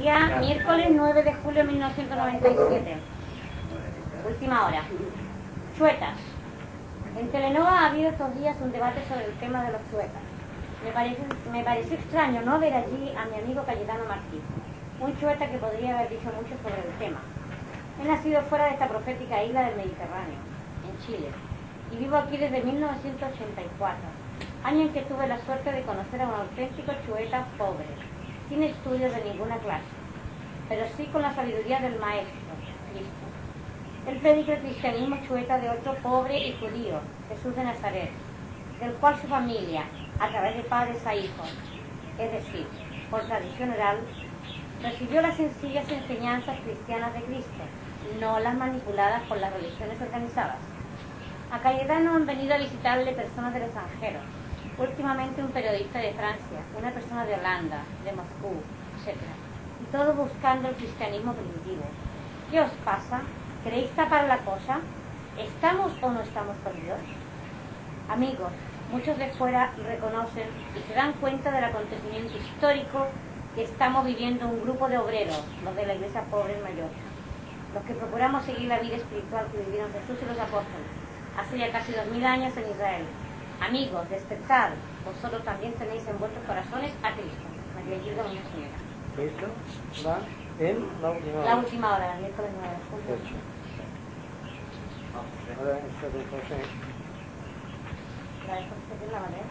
Día miércoles 9 de julio de 1997. Última hora. Chuetas. En Telenova ha habido estos días un debate sobre el tema de los chuetas. Me pareció extraño no ver allí a mi amigo Cayetano Martí, un chueta que podría haber dicho mucho sobre el tema. He nacido fuera de esta profética isla del Mediterráneo, en Chile, y vivo aquí desde 1984, año en que tuve la suerte de conocer a un auténtico chueta pobre, sin estudios de ninguna clase, pero sí con la sabiduría del Maestro, Cristo. Él predica el cristianismo chueta de otro pobre y judío, Jesús de Nazaret, del cual su familia, a través de padres a hijos, es decir, por tradición oral, recibió las sencillas enseñanzas cristianas de Cristo, no las manipuladas por las religiones organizadas. A Cayetano han venido a visitarle personas del extranjero, últimamente un periodista de Francia, una persona de Holanda, de Moscú, etc. Y todo buscando el cristianismo primitivo. ¿Qué os pasa? ¿Queréis tapar la cosa? ¿Estamos o no estamos perdidos? Amigos, muchos de fuera reconocen y se dan cuenta del acontecimiento histórico que estamos viviendo un grupo de obreros, los de la iglesia pobre en Mallorca, los que procuramos seguir la vida espiritual que vivieron Jesús y los apóstoles hace ya casi 2000 años en Israel. Amigos, despertad, vosotros también tenéis en vuestros corazones a Cristo. María Gilda Muñoz Señora. Cristo va en la última hora, el miércoles 9 de julio. Ahora está con José. ¿La de José de la manera?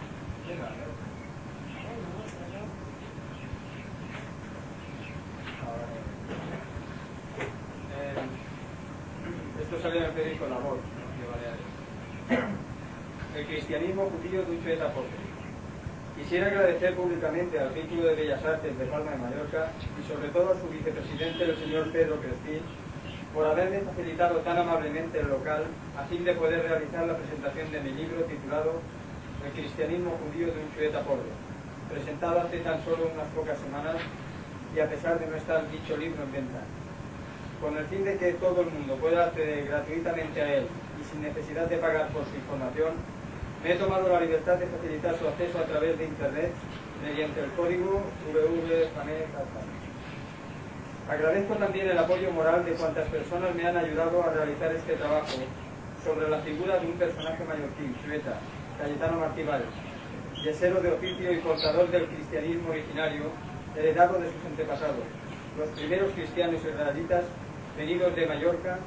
Esto sale en el periódico La Voz de Baleares. El cristianismo judío de un chueta pobre. Quisiera agradecer públicamente al Círculo de Bellas Artes de Palma de Mallorca y sobre todo a su vicepresidente, el señor Pedro Crespín, por haberme facilitado tan amablemente el local a fin de poder realizar la presentación de mi libro titulado El cristianismo judío de un chueta pobre, presentado hace tan solo unas pocas semanas y a pesar de no estar dicho libro en venta. Con el fin de que todo el mundo pueda acceder gratuitamente a él y sin necesidad de pagar por su información, me he tomado la libertad de facilitar su acceso a través de Internet mediante el código www.panet. Agradezco también el apoyo moral de cuantas personas me han ayudado a realizar este trabajo sobre la figura de un personaje mallorquín, chueta, Cayetano Martí Valls, yesero de oficio y portador del cristianismo originario heredado de sus antepasados, los primeros cristianos israelitas venidos a Mallorca,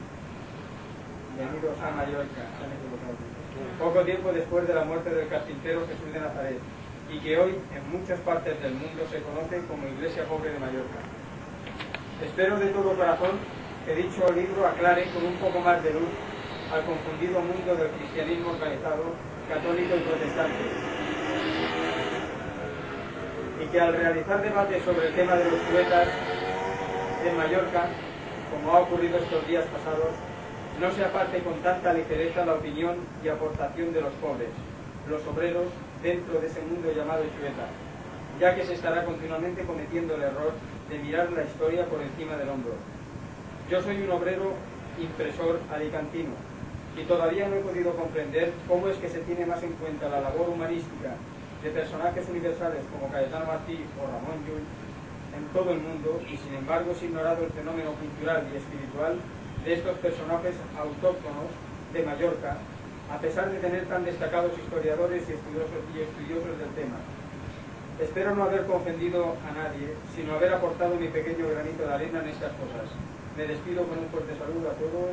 poco tiempo después de la muerte del carpintero Jesús de Nazaret, y que hoy en muchas partes del mundo se conoce como Iglesia Pobre de Mallorca. Espero de todo corazón que dicho libro aclare con un poco más de luz al confundido mundo del cristianismo organizado, católico y protestante, y que al realizar debates sobre el tema de los chuetas en Mallorca, como ha ocurrido estos días pasados, no se aparte con tanta ligereza la opinión y aportación de los pobres, los obreros, dentro de ese mundo llamado chueta, ya que se estará continuamente cometiendo el error de mirar la historia por encima del hombro. Yo soy un obrero impresor alicantino y todavía no he podido comprender cómo es que se tiene más en cuenta la labor humanística de personajes universales como Cayetano Martí o Ramón Llull en todo el mundo y sin embargo es ignorado el fenómeno cultural y espiritual de estos personajes autóctonos de Mallorca, a pesar de tener tan destacados historiadores y estudiosos del tema. Espero no haber confundido a nadie, sino haber aportado mi pequeño granito de arena en estas cosas. Me despido con un fuerte saludo a todos.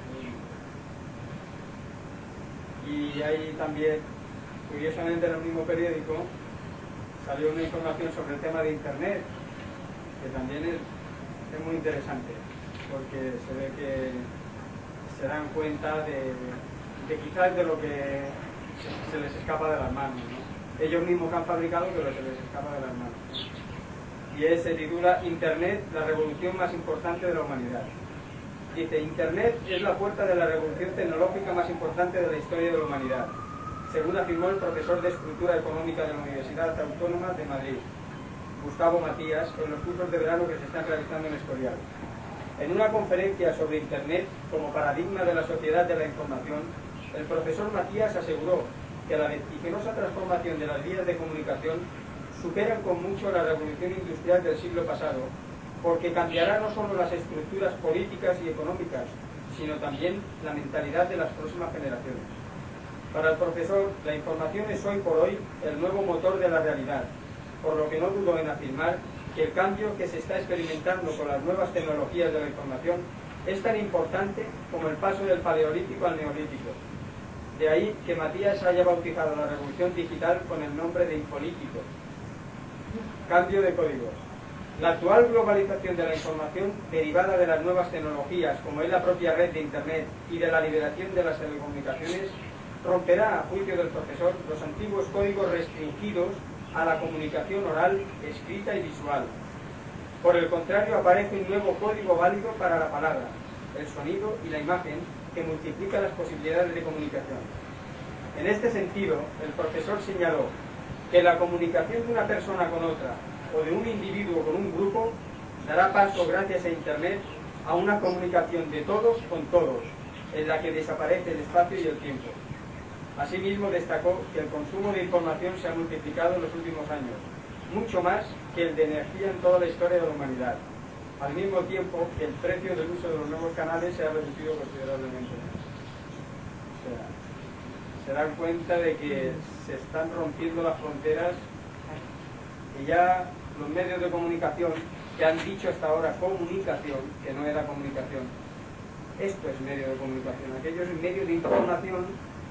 Y ahí también, curiosamente en el mismo periódico, salió una información sobre el tema de Internet, que también es muy interesante, porque se ve que se dan cuenta de quizás de lo que se les escapa de las manos, ¿no? Ellos mismos que han fabricado, pero se les escapa de las manos. Y se titula Internet, la revolución más importante de la humanidad. Dice, Internet es la puerta de la revolución tecnológica más importante de la historia de la humanidad, según afirmó el profesor de Estructura Económica de la Universidad Autónoma de Madrid, Gustavo Matías, en los cursos de verano que se están realizando en Escorial. En una conferencia sobre Internet como paradigma de la sociedad de la información, el profesor Matías aseguró que la vertiginosa transformación de las vías de comunicación superan con mucho la revolución industrial del siglo pasado porque cambiará no solo las estructuras políticas y económicas, sino también la mentalidad de las próximas generaciones. Para el profesor, la información es hoy por hoy el nuevo motor de la realidad, por lo que no dudo en afirmar que el cambio que se está experimentando con las nuevas tecnologías de la información es tan importante como el paso del paleolítico al neolítico. De ahí que Matías haya bautizado la revolución digital con el nombre de Infolítico. Cambio de códigos. La actual globalización de la información, derivada de las nuevas tecnologías, como es la propia red de Internet y de la liberación de las telecomunicaciones, romperá, a juicio del profesor, los antiguos códigos restringidos a la comunicación oral, escrita y visual. Por el contrario, aparece un nuevo código válido para la palabra, el sonido y la imagen, que multiplica las posibilidades de comunicación. En este sentido, el profesor señaló que la comunicación de una persona con otra o de un individuo con un grupo dará paso, gracias a Internet, a una comunicación de todos con todos, en la que desaparece el espacio y el tiempo. Asimismo, destacó que el consumo de información se ha multiplicado en los últimos años, mucho más que el de energía en toda la historia de la humanidad, al mismo tiempo que el precio del uso de los nuevos canales se ha reducido considerablemente. O sea, se dan cuenta de que se están rompiendo las fronteras y ya los medios de comunicación, que han dicho hasta ahora comunicación, que no era comunicación, esto es medio de comunicación, aquello es medio de información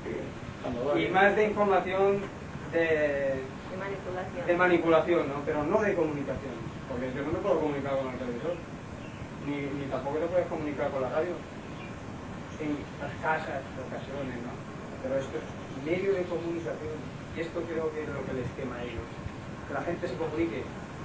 y más de información de manipulación, ¿no? Pero no de comunicación, porque yo no me puedo comunicar con el televisor, ni tampoco te puedes comunicar con la radio, en las casas, en ocasiones, ¿no? Pero esto es medio de comunicación, y esto creo que es lo que les quema a ellos, que la gente se comunique.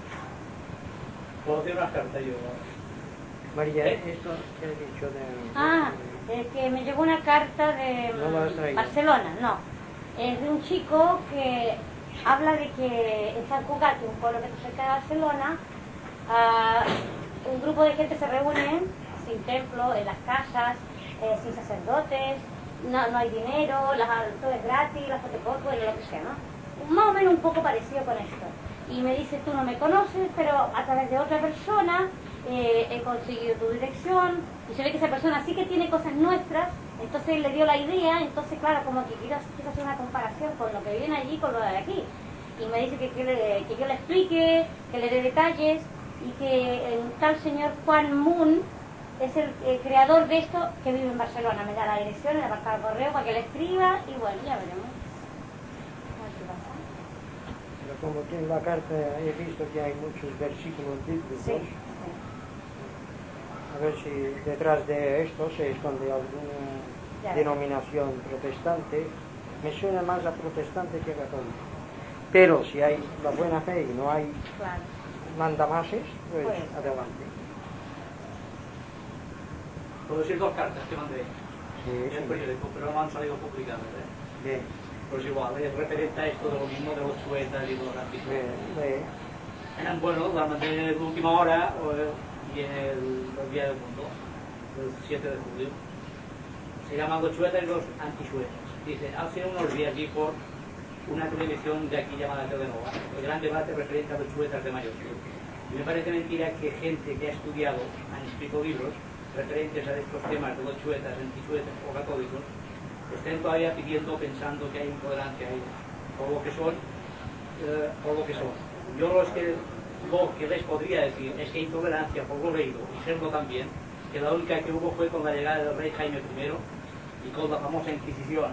Puedo hacer una carta yo. María, esto que he dicho de... que me llegó una carta de Barcelona, no. Es de un chico que habla de que en San Cugat, un pueblo que está cerca de Barcelona, un grupo de gente se reúne sin templo, en las casas, sin sacerdotes, no hay dinero, todo es gratis, las fotocopias, lo que sea, ¿no? Más o menos un poco parecido con esto. Y me dice, tú no me conoces, pero a través de otra persona he conseguido tu dirección, y se ve que esa persona sí que tiene cosas nuestras, entonces le dio la idea, entonces claro, como que quiero hacer una comparación con lo que viene allí con lo de aquí. Y me dice que yo le explique, que le dé detalles, y que el tal señor Juan Moon es el creador de esto, que vive en Barcelona. Me da la dirección, le marca el correo para que le escriba, y bueno, ya veremos. Pero como tiene la carta, he visto que hay muchos versículos bíblicos. Sí. A ver si detrás de esto se esconde alguna denominación protestante. Me suena más a protestante que a católico. Pero si hay la buena fe y no hay mandamases, pues adelante. Puedo decir dos cartas que mandé Sí, en el periódico, pero no han salido publicadas. Bien. Pues igual, es referente a esto de lo mismo de los chuetas y de los artistas. Bueno, la mandé en última hora y en el Día del Mundo, el 7 de julio. Se llaman los chuetas y los antichuetas. Dice, hace unos días vi por una televisión de aquí llamada Telenova el gran debate referente a los chuetas de Mallorca. Y me parece mentira que gente que ha estudiado, han escrito libros referentes a estos temas de los chuetas, antichuetas o católicos, estén todavía pidiendo, pensando que hay intolerancia a ellos, por lo que son. Yo lo que les podría decir es que hay intolerancia por lo leído, y serlo también, que la única que hubo fue con la llegada del rey Jaime I y con la famosa Inquisición,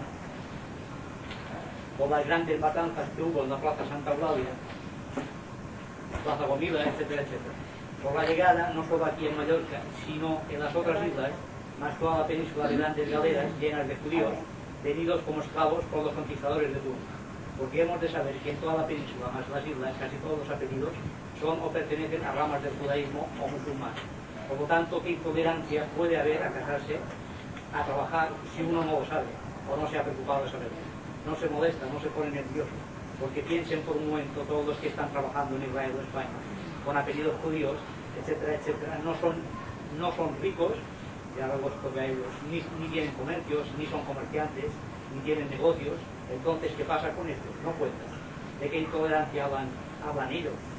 con las grandes matanzas que hubo en la Plaza Santa Eulalia, Plaza Gomila, etcétera, etcétera. Por la llegada, no solo aquí en Mallorca, sino en las otras islas, más toda la península de grandes galeras llenas de judíos, venidos como esclavos por los conquistadores de turno. Porque hemos de saber que en toda la península, más las islas, casi todos los apellidos son o pertenecen a ramas del judaísmo o musulmán. Por lo tanto, ¿qué intolerancia puede haber a casarse, a trabajar, si uno no lo sabe o no se ha preocupado de saberlo? No se molesta, no se pone nervioso, porque piensen por un momento todos los que están trabajando en Israel o España con apellidos judíos, etcétera, etcétera, no son ricos, ya los ellos ni tienen comercios, ni son comerciantes, ni tienen negocios. Entonces, ¿qué pasa con esto? No cuentan. ¿De qué intolerancia hablan ellos?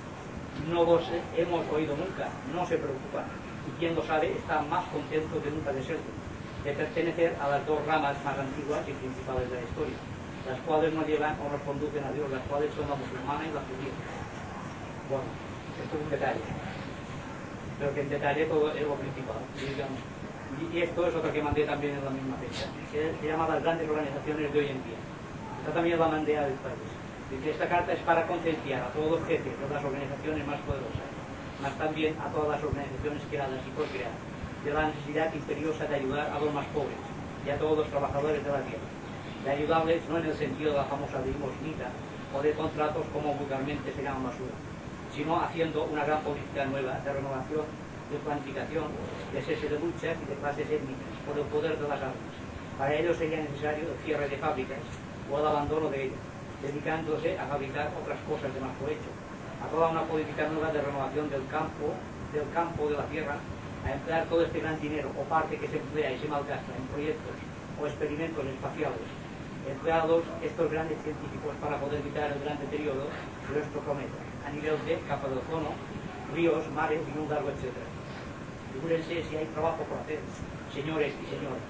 no los hemos oído nunca, no se preocupan, y quien lo sabe está más contento que nunca de serlo, de pertenecer a las dos ramas más antiguas y principales de la historia, las cuales nos llevan o nos conducen a Dios, las cuales son la musulmana y la judía. Bueno, esto es un detalle, pero que en detalle todo es lo principal, digamos. Y esto es otro que mandé también en la misma fecha, se llama las grandes organizaciones de hoy en día. Esta también la mandé a del país. Dice, esta carta es para concienciar a todos los jefes de las organizaciones más poderosas, más también a todas las organizaciones creadas y por crear, de la necesidad imperiosa de ayudar a los más pobres y a todos los trabajadores de la tierra, de ayudarles no en el sentido de la famosa limosnita o de contratos como vulgarmente se llaman basura, sino haciendo una gran política nueva de renovación, de planificación, de cese de luchas y de clases étnicas por el poder de las armas. Para ello sería necesario el cierre de fábricas o el abandono de ellas, dedicándose a fabricar otras cosas de más provecho, a toda una política nueva de renovación del campo de la tierra, a emplear todo este gran dinero o parte que se emplea y se malgasta en proyectos o experimentos espaciales, empleados estos grandes científicos para poder evitar el gran deterioro de nuestro planeta, a nivel de capa de ozono, ríos, mares y un largo etcétera. Figúrense si hay trabajo por hacer, señores y señoras.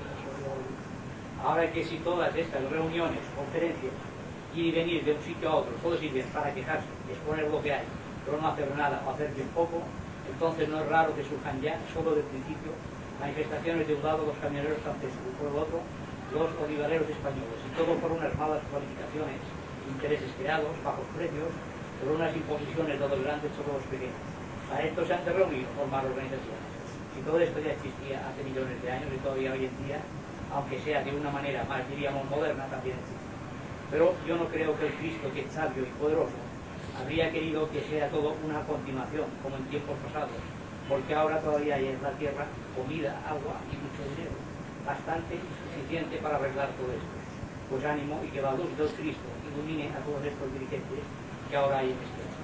Ahora que si todas estas reuniones, conferencias, ir y venir de un sitio a otro, todo sirve para quejarse, exponer lo que hay, pero no hacer nada o hacer bien poco, entonces no es raro que surjan ya, solo del principio, manifestaciones de un lado los camioneros franceses y por el otro los olivareros españoles, y todo por unas malas cualificaciones, intereses creados, bajos precios, por unas imposiciones de los grandes sobre los pequeños. Para esto se han de reunir o formar organizaciones. Si todo esto ya existía hace millones de años y todavía hoy en día, aunque sea de una manera más, diríamos, moderna, también existe. Pero yo no creo que el Cristo, que es sabio y poderoso, habría querido que sea todo una continuación, como en tiempos pasados, porque ahora todavía hay en la tierra comida, agua y mucho dinero, bastante y suficiente para arreglar todo esto. Pues ánimo y que la luz del Cristo ilumine a todos estos dirigentes que ahora hay en este mundo.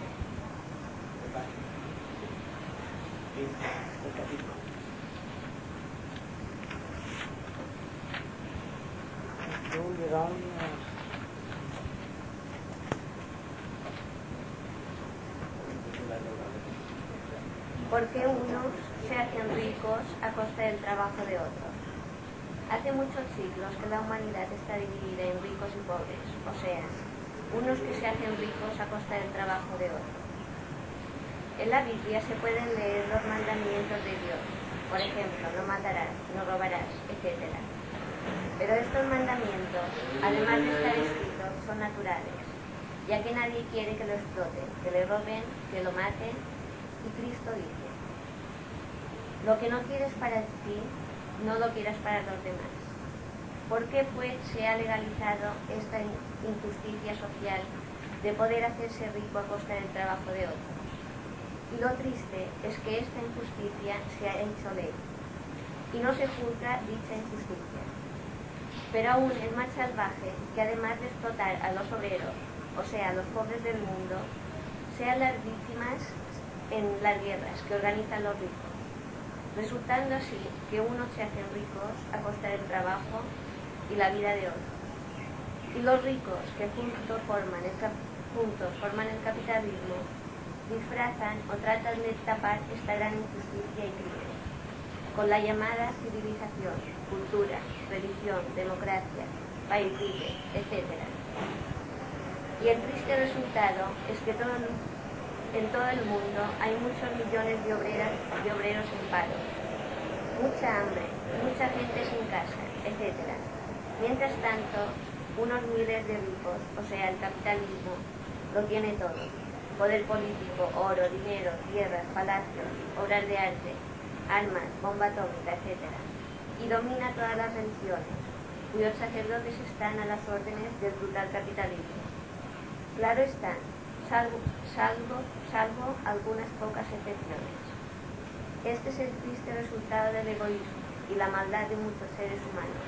¿Por qué unos se hacen ricos a costa del trabajo de otros? Hace muchos siglos que la humanidad está dividida en ricos y pobres, o sea, unos que se hacen ricos a costa del trabajo de otros. En la Biblia se pueden leer los mandamientos de Dios, por ejemplo, no matarás, no robarás, etc. Pero estos mandamientos, además de estar escritos, son naturales, ya que nadie quiere que lo exploten, que le roben, que lo maten, y Cristo dice, lo que no quieres para ti, no lo quieras para los demás. ¿Por qué pues se ha legalizado esta injusticia social de poder hacerse rico a costa del trabajo de otros? Y lo triste es que esta injusticia se ha hecho ley, y no se juzga dicha injusticia. Pero aún es más salvaje que además de explotar a los obreros, o sea, a los pobres del mundo, sean las víctimas en las guerras que organizan los ricos, resultando así que unos se hacen ricos a costa del trabajo y la vida de otros. Y los ricos que juntos forman el capitalismo disfrazan o tratan de tapar esta gran injusticia y crimen con la llamada civilización, cultura, religión, democracia, país libre, etc. Y el triste resultado es que en todo el mundo hay muchos millones de obreros en paro, mucha hambre, mucha gente sin casa, etc. Mientras tanto, unos miles de ricos, o sea, el capitalismo, lo tiene todo. Poder político, oro, dinero, tierras, palacios, obras de arte, armas, bomba atómica, etc. Y domina todas las religiones, cuyos sacerdotes están a las órdenes del brutal capitalismo. Claro está, salvo algunas pocas excepciones. Este es el triste resultado del egoísmo y la maldad de muchos seres humanos.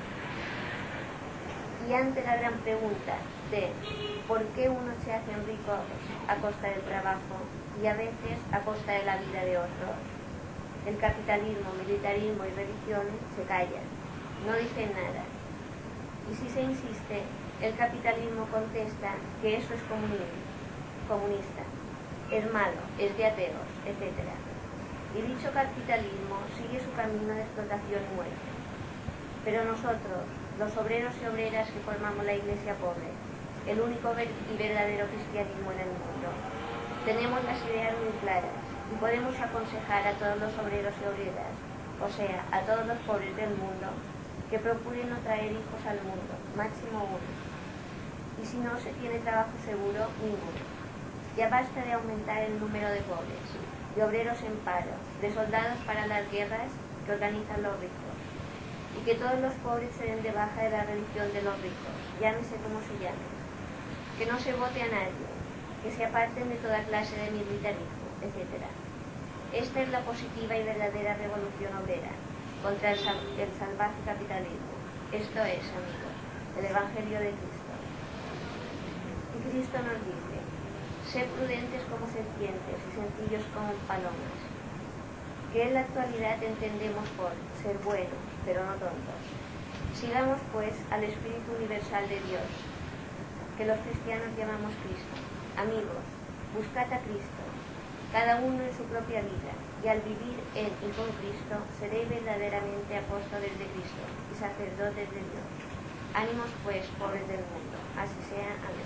Y ante la gran pregunta de por qué unos se hacen ricos a costa del trabajo y a veces a costa de la vida de otros, el capitalismo, militarismo y religión se callan, no dicen nada. Y si se insiste, el capitalismo contesta que eso es comunista, es malo, es de ateos, etc. Y dicho capitalismo sigue su camino de explotación y muerte. Pero nosotros, los obreros y obreras que formamos la Iglesia pobre, el único y verdadero cristianismo en el mundo, tenemos las ideas muy claras y podemos aconsejar a todos los obreros y obreras, o sea, a todos los pobres del mundo, que procuren no traer hijos al mundo, máximo uno. Y si no se tiene trabajo seguro, ninguno. Ya basta de aumentar el número de pobres, de obreros en paro, de soldados para las guerras que organizan los ricos, y que todos los pobres se den de baja de la religión de los ricos, llámese como se llame, que no se vote a nadie, que se aparten de toda clase de militarismo, etc. Esta es la positiva y verdadera revolución obrera contra el salvaje capitalismo. Esto es, amigos, el Evangelio de Cristo. Y Cristo nos dice: sed prudentes como serpientes y sencillos como palomas, que en la actualidad entendemos por ser buenos, pero no tontos. Sigamos pues al Espíritu Universal de Dios, que los cristianos llamamos Cristo. Amigos, buscad a Cristo, cada uno en su propia vida, y al vivir en y con Cristo, seréis verdaderamente apóstoles de Cristo y sacerdotes de Dios. Ánimos pues, pobres del mundo. Así sea. Amén.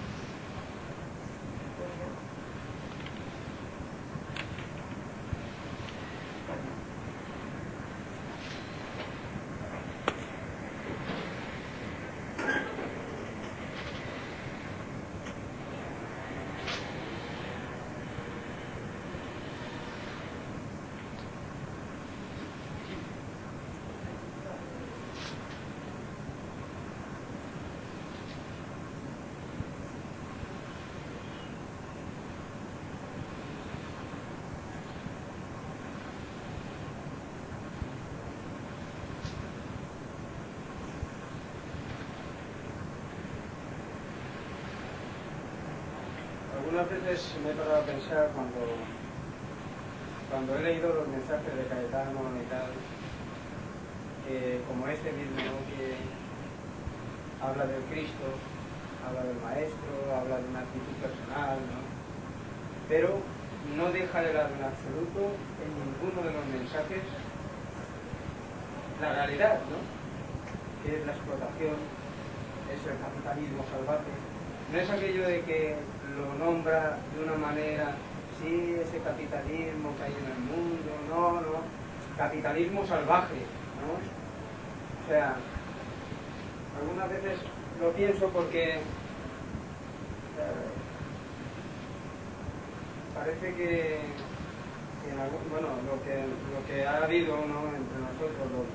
Algunas veces me he parado a pensar cuando he leído los mensajes de Caetano y tal, como este mismo, ¿no?, que habla del Cristo, habla del Maestro, habla de una actitud personal, ¿no?, pero no deja de lado en absoluto en ninguno de los mensajes la realidad, ¿no?, que es la explotación, es el capitalismo salvaje. No es aquello de que lo nombra de una manera, sí, ese capitalismo que hay en el mundo, no, capitalismo salvaje, ¿no? O sea, algunas veces lo pienso porque parece que en algún, bueno, lo que ha habido, ¿no?, entre nosotros,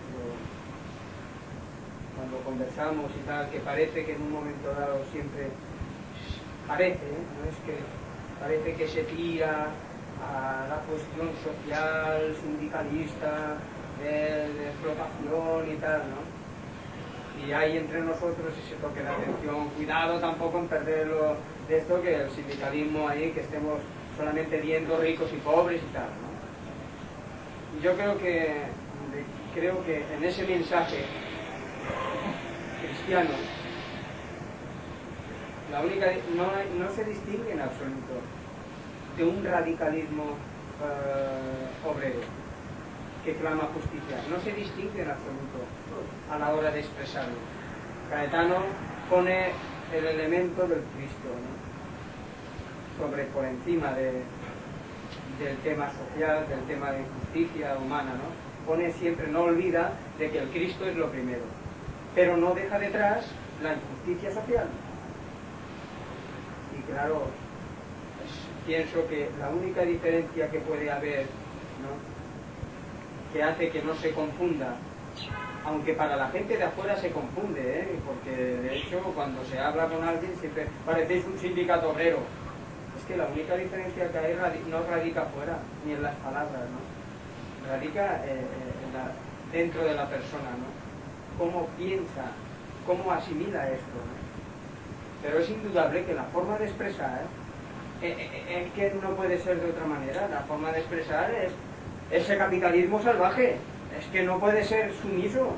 cuando conversamos y tal, que parece que en un momento dado siempre parece, no es que parece que se tira a la cuestión social, sindicalista, de explotación y tal, ¿no? Y hay entre nosotros ese toque de atención, cuidado tampoco en perderlo de esto, que el sindicalismo ahí, que estemos solamente viendo ricos y pobres y tal, ¿no? Y yo creo que en ese mensaje cristiano, la única, no se distingue en absoluto de un radicalismo obrero que clama justicia, no se distingue en absoluto a la hora de expresarlo. Caetano pone el elemento del Cristo, ¿no?, por encima del tema social, del tema de justicia humana, ¿no? Pone siempre, no olvida de que el Cristo es lo primero, pero no deja detrás la injusticia social. Y claro, pienso que la única diferencia que puede haber, ¿no?, que hace que no se confunda, aunque para la gente de afuera se confunde, porque de hecho cuando se habla con alguien siempre parecéis un sindicato obrero. Es que la única diferencia que hay no radica afuera, ni en las palabras, ¿no?, radica dentro de la persona, ¿no?, cómo piensa, cómo asimila esto, ¿no? Pero es indudable que la forma de expresar es que no puede ser de otra manera. La forma de expresar es ese capitalismo salvaje, es que no puede ser sumiso.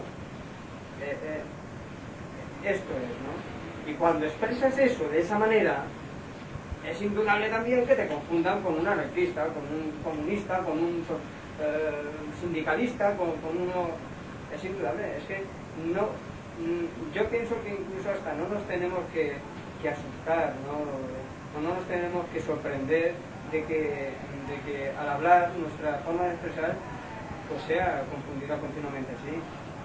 Esto es, ¿no? Y cuando expresas eso de esa manera, es indudable también que te confundan con un anarquista, con un comunista, con un sindicalista, con uno... Es indudable, es que no... Yo pienso que incluso hasta no nos tenemos que asustar, no nos tenemos que sorprender de que al hablar nuestra forma de expresar pues sea confundida continuamente así.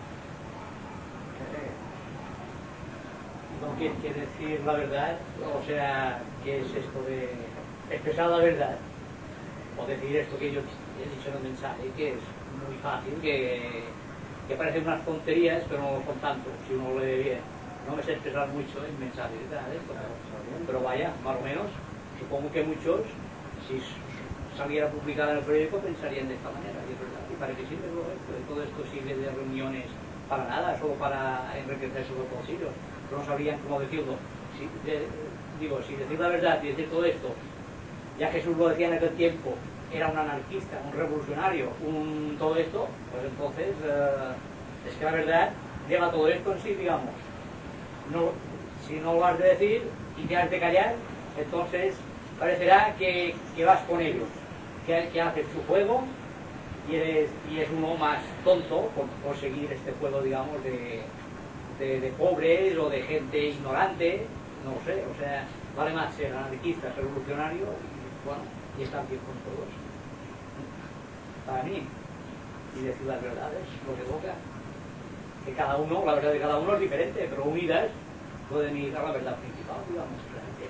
No quiere decir la verdad, o sea, ¿qué es esto de expresar la verdad? O decir esto que yo he dicho en el mensaje, que es muy fácil, que parecen unas tonterías, pero no lo son tanto, si uno lo lee bien. No es expresar mucho en mensajes y tal, esto, pero vaya, más o menos, supongo que muchos, si saliera publicada en el periódico, pensarían de esta manera, y es verdad, y para qué sirve todo esto sirve de reuniones para nada, solo para enriquecerse los bolsillos. No sabrían cómo decirlo. Si decir la verdad y decir todo esto, ya Jesús lo decía en aquel tiempo, era un anarquista, un revolucionario, todo esto, pues entonces es que la verdad lleva todo esto en sí, digamos. No, si no lo has de decir y te has de callar, entonces parecerá que vas con ellos, que haces tu juego y es uno más tonto por seguir este juego, digamos, de pobres o de gente ignorante, no sé, o sea, vale más ser anarquista, ser revolucionario y estar bien con todos, para mí, y decir las verdades, lo que toca, que cada uno, la verdad de cada uno es diferente, pero unidas pueden ir a la verdad principal, digamos,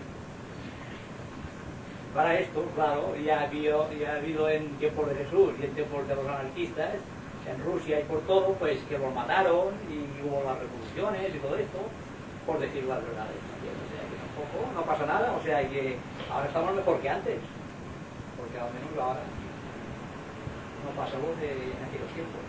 para esto, claro, ya ha habido en tiempos de Jesús y en tiempos de los anarquistas, en Rusia y por todo, pues que los mataron y hubo las revoluciones y todo esto, por decir las verdades también. O sea que tampoco no pasa nada, o sea que ahora estamos mejor que antes, porque al menos ahora no pasa lo de en aquellos tiempos.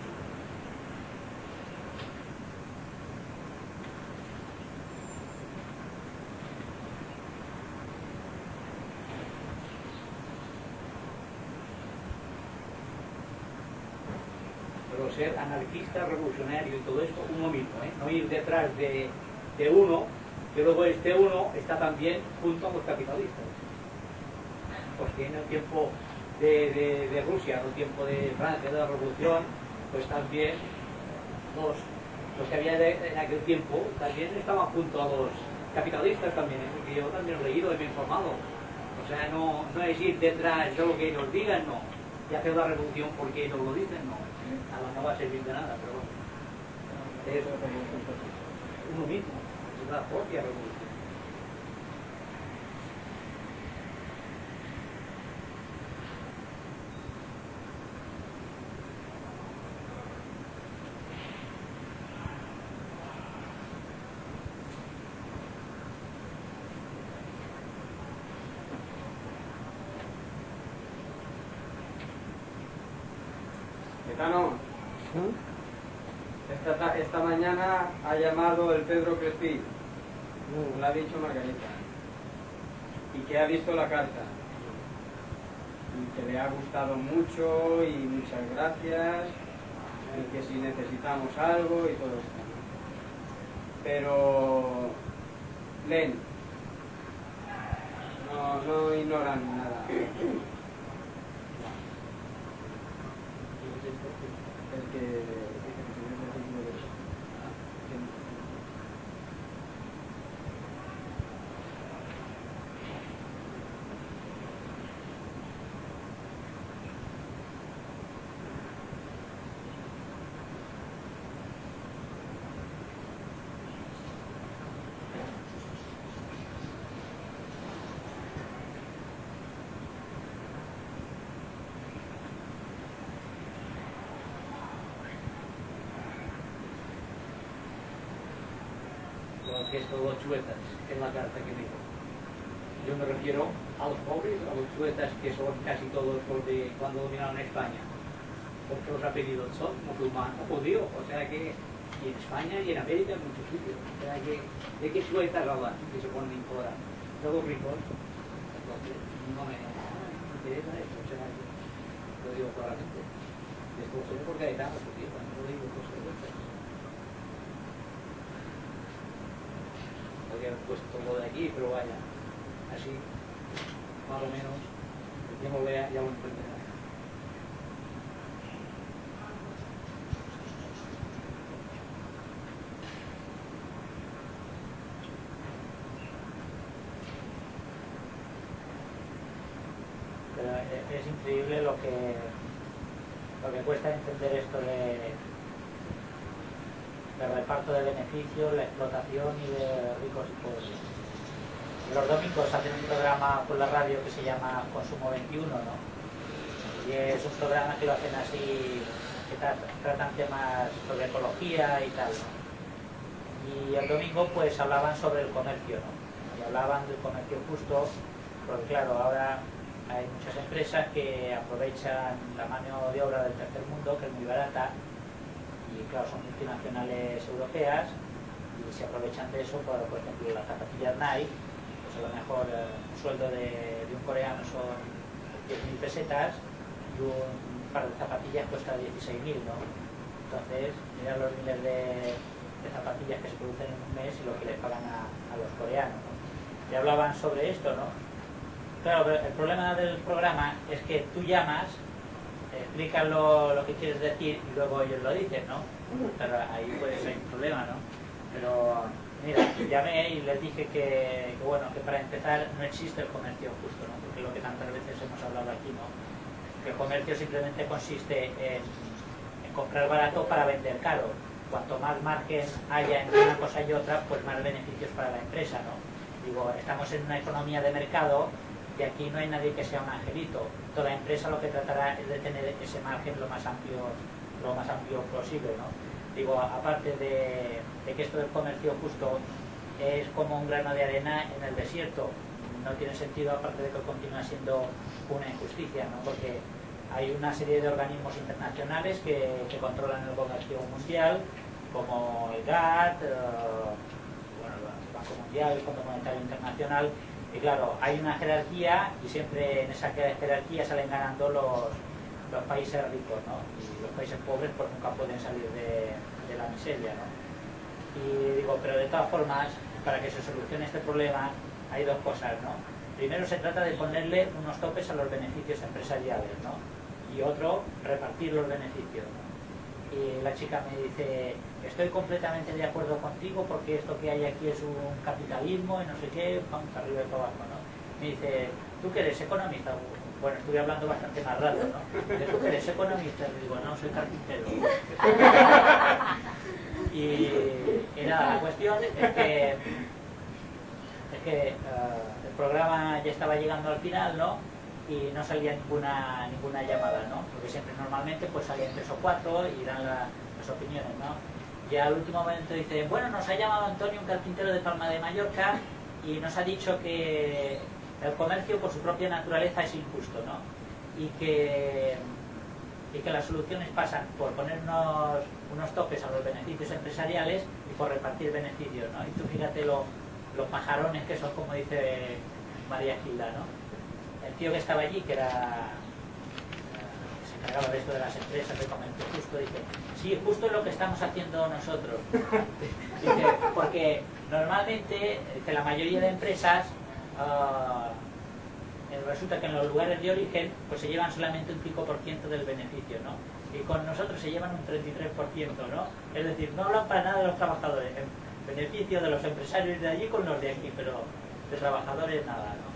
Pero ser anarquista, revolucionario y todo esto, uno mismo, no ir detrás de uno, que luego este uno está también junto a los capitalistas. Porque en el tiempo de Rusia, en el tiempo de Francia, de la revolución, pues también los que había en aquel tiempo también estaban junto a los capitalistas también, porque yo también he leído y me he informado. O sea, no es ir detrás de lo que ellos digan, no. Y hacer la revolución porque ellos lo dicen, no. No va a servir de nada, pero bueno. Es uno mismo, es la propia revolución. Esta mañana ha llamado el Pedro Crespí, lo ha dicho Margarita, y que ha visto la carta, y que le ha gustado mucho, y muchas gracias, y que si necesitamos algo y todo esto. Pero leen, no ignoran nada. El que que es todo chuetas en la carta que digo. Yo me refiero a los pobres, a los chuetas que son casi todos los de cuando dominaron España, porque los apellidos son musulmanes o judíos, o sea que y en España y en América en muchos sitios, o sea que de qué chuetas hablan, que se ponen intolerantes, de los ricos, entonces no me interesa eso, o sea que lo digo claramente, esto lo sé porque hay tantos judíos, no digo cosas de estas. Podría haber puesto lo de aquí, pero vaya, así más o menos, el que no lea ya lo entenderá. Pero es increíble lo que cuesta entender esto del reparto de beneficios, la explotación y de ricos y pobres. Los domingos hacen un programa por la radio que se llama Consumo 21, ¿no? Y es un programa que lo hacen así, que tratan temas sobre ecología y tal, ¿no? Y el domingo pues hablaban sobre el comercio, ¿no? Y hablaban del comercio justo, porque claro, ahora hay muchas empresas que aprovechan la mano de obra del tercer mundo, que es muy barata, y claro, son multinacionales europeas, y se aprovechan de eso, por ejemplo, las zapatillas Nike, pues a lo mejor un sueldo de un coreano son 10.000 pesetas, y un par de zapatillas cuesta 16.000, ¿no? Entonces, mirad los miles de zapatillas que se producen en un mes y lo que les pagan a los coreanos, ¿no? Y hablaban sobre esto, ¿no? Claro, pero el problema del programa es que tú llamas, explicas lo que quieres decir y luego ellos lo dicen, ¿no? Pero ahí puede ser un problema, ¿no? Pero mira, llamé y les dije que bueno, que para empezar no existe el comercio justo, ¿no? Porque lo que tantas veces hemos hablado aquí, ¿no? Que el comercio simplemente consiste en comprar barato para vender caro. Cuanto más margen haya entre una cosa y otra, pues más beneficios para la empresa, ¿no? Digo, estamos en una economía de mercado y aquí no hay nadie que sea un angelito. Toda empresa lo que tratará es de tener ese margen lo más amplio posible, ¿no? Digo, aparte de que esto del comercio justo es como un grano de arena en el desierto, no tiene sentido, aparte de que continúa siendo una injusticia, ¿no? Porque hay una serie de organismos internacionales que controlan el comercio mundial, como el GATT, bueno, el Banco Mundial, el Fondo Monetario Internacional, y claro, hay una jerarquía y siempre en esa jerarquía salen ganando los países ricos, ¿no? Y los países pobres pues nunca pueden salir de la miseria, ¿no? Y digo, pero de todas formas, para que se solucione este problema hay dos cosas, ¿no? Primero se trata de ponerle unos topes a los beneficios empresariales, ¿no? Y otro, repartir los beneficios, ¿no? Y la chica me dice, estoy completamente de acuerdo contigo porque esto que hay aquí es un capitalismo y no sé qué, vamos arriba y para abajo, ¿no? Me dice, ¿tú que eres economista? Bueno, estuve hablando bastante más rato, ¿no? ¿Tú que eres economista? Y digo, no, soy carpintero. Y nada, la cuestión es que el programa ya estaba llegando al final, ¿no? Y no salía ninguna llamada, ¿no? Porque siempre normalmente pues salían 3 o 4 y dan las opiniones, ¿no? Y al último momento dice, bueno, nos ha llamado Antonio, un carpintero de Palma de Mallorca, y nos ha dicho que el comercio por su propia naturaleza es injusto, ¿no? Y que las soluciones pasan por poner unos topes a los beneficios empresariales y por repartir beneficios, ¿no? Y tú fíjate los pajarones que son, como dice María Gilda, ¿no? El tío que estaba allí, que se encargaba de esto de las empresas de comercio justo, dice, sí, justo es lo que estamos haciendo nosotros. Dice, porque normalmente la mayoría de empresas resulta que en los lugares de origen pues se llevan solamente un 5% del beneficio, ¿no? Y con nosotros se llevan un 33%, ¿no? Es decir, no hablan para nada de los trabajadores, en beneficio de los empresarios de allí con los de aquí, pero de trabajadores nada, ¿no?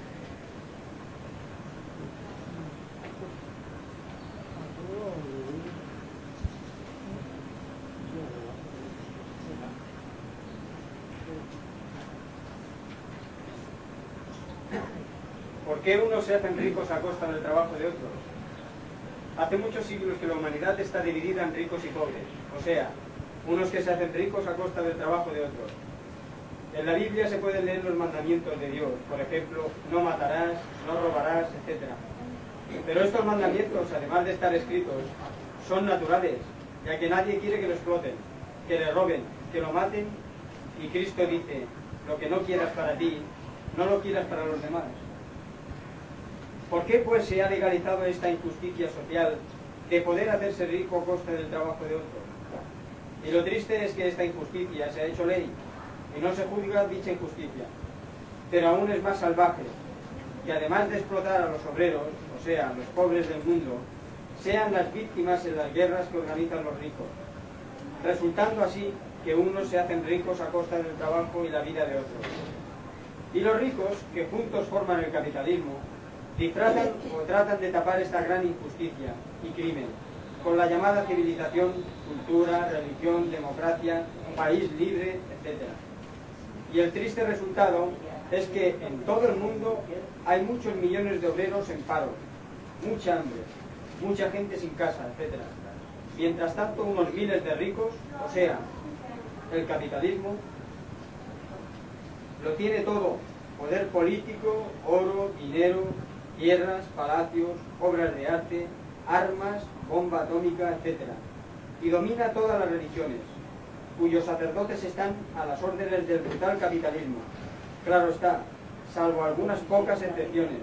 ¿Por qué unos se hacen ricos a costa del trabajo de otros? Hace muchos siglos que la humanidad está dividida en ricos y pobres, o sea, unos que se hacen ricos a costa del trabajo de otros. En la Biblia se pueden leer los mandamientos de Dios, por ejemplo, no matarás, no robarás, etc. Pero estos mandamientos, además de estar escritos, son naturales, ya que nadie quiere que lo exploten, que le roben, que lo maten, y Cristo dice, lo que no quieras para ti, no lo quieras para los demás. ¿Por qué pues se ha legalizado esta injusticia social de poder hacerse rico a costa del trabajo de otros? Y lo triste es que esta injusticia se ha hecho ley y no se juzga dicha injusticia. Pero aún es más salvaje, que además de explotar a los obreros, o sea, los pobres del mundo, sean las víctimas en las guerras que organizan los ricos, resultando así que unos se hacen ricos a costa del trabajo y la vida de otros. Y los ricos, que juntos forman el capitalismo, disfrazan o tratan de tapar esta gran injusticia y crimen con la llamada civilización, cultura, religión, democracia, país libre, etc. Y el triste resultado es que en todo el mundo hay muchos millones de obreros en paro, mucha hambre, mucha gente sin casa, etc. Mientras tanto, unos miles de ricos, o sea, el capitalismo, lo tiene todo: poder político, oro, dinero, tierras, palacios, obras de arte, armas, bomba atómica, etc. Y domina todas las religiones, cuyos sacerdotes están a las órdenes del brutal capitalismo. Claro está, salvo algunas pocas excepciones.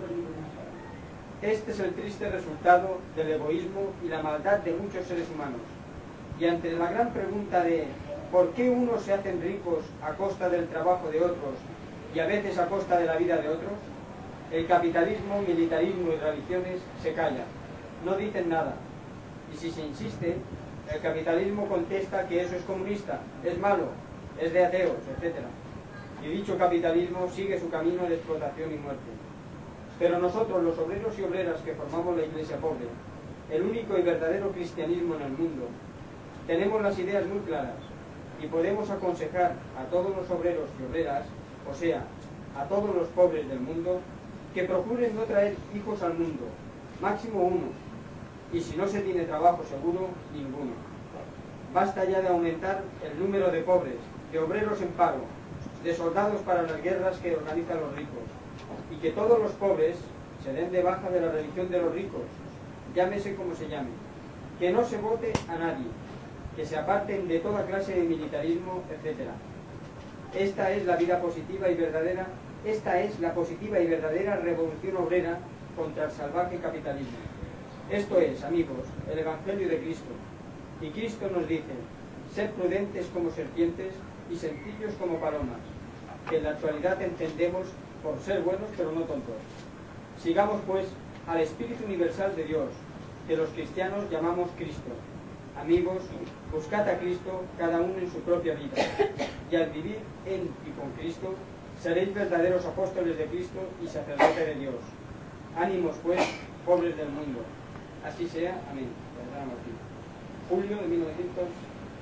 Este es el triste resultado del egoísmo y la maldad de muchos seres humanos. Y ante la gran pregunta de ¿por qué unos se hacen ricos a costa del trabajo de otros y a veces a costa de la vida de otros? El capitalismo, militarismo y religiones se callan, no dicen nada. Y si se insiste, el capitalismo contesta que eso es comunista, es malo, es de ateos, etc. Y dicho capitalismo sigue su camino de explotación y muerte. Pero nosotros, los obreros y obreras que formamos la Iglesia pobre, el único y verdadero cristianismo en el mundo, tenemos las ideas muy claras y podemos aconsejar a todos los obreros y obreras, o sea, a todos los pobres del mundo, que procuren no traer hijos al mundo, máximo uno, y si no se tiene trabajo seguro, ninguno. Basta ya de aumentar el número de pobres, de obreros en paro, de soldados para las guerras que organizan los ricos, y que todos los pobres se den de baja de la religión de los ricos, llámese como se llame, que no se vote a nadie, que se aparten de toda clase de militarismo, etc. Esta es la vida positiva y verdadera, esta es la positiva y verdadera revolución obrera contra el salvaje capitalismo. Esto es, amigos, el Evangelio de Cristo. Y Cristo nos dice: sed prudentes como serpientes y sencillos como palomas, que en la actualidad entendemos por ser buenos pero no tontos. Sigamos pues al Espíritu Universal de Dios, que los cristianos llamamos Cristo. Amigos, buscad a Cristo cada uno en su propia vida, y al vivir en y con Cristo, seréis verdaderos apóstoles de Cristo y sacerdotes de Dios. Ánimos pues, pobres del mundo. Así sea. Amén. Julio de 1997.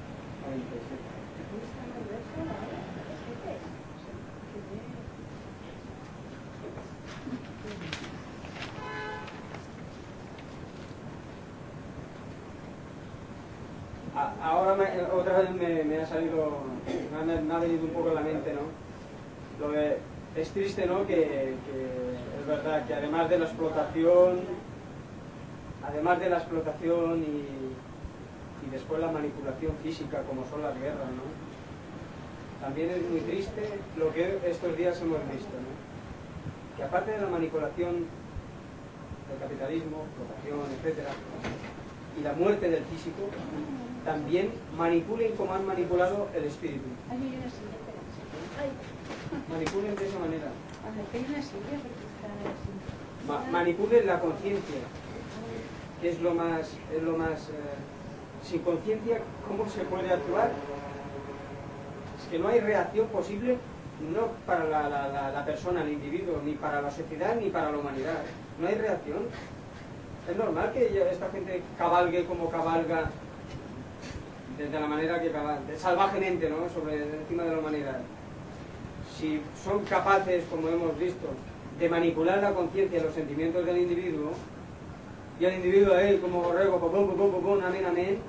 Ahora otra vez me ha salido, me ha venido un poco en la mente, ¿no? Es triste, ¿no? Que es verdad que además de la explotación y después la manipulación física, como son las guerras, ¿no? También es muy triste lo que estos días hemos visto, ¿no? Que aparte de la manipulación del capitalismo, explotación, etc., y la muerte del físico, también manipulen como han manipulado el espíritu. Manipulen de esa manera. Manipulen la conciencia, que es lo más sin conciencia, ¿cómo se puede actuar? Es que no hay reacción posible, no para la persona, el individuo, ni para la sociedad, ni para la humanidad. No hay reacción. Es normal que esta gente cabalgue como cabalga, de la manera que cabalga, salvajemente, ¿no? Encima de la humanidad. Si son capaces, como hemos visto, de manipular la conciencia y los sentimientos del individuo, y el individuo ahí como borrego, pum, amén, amén,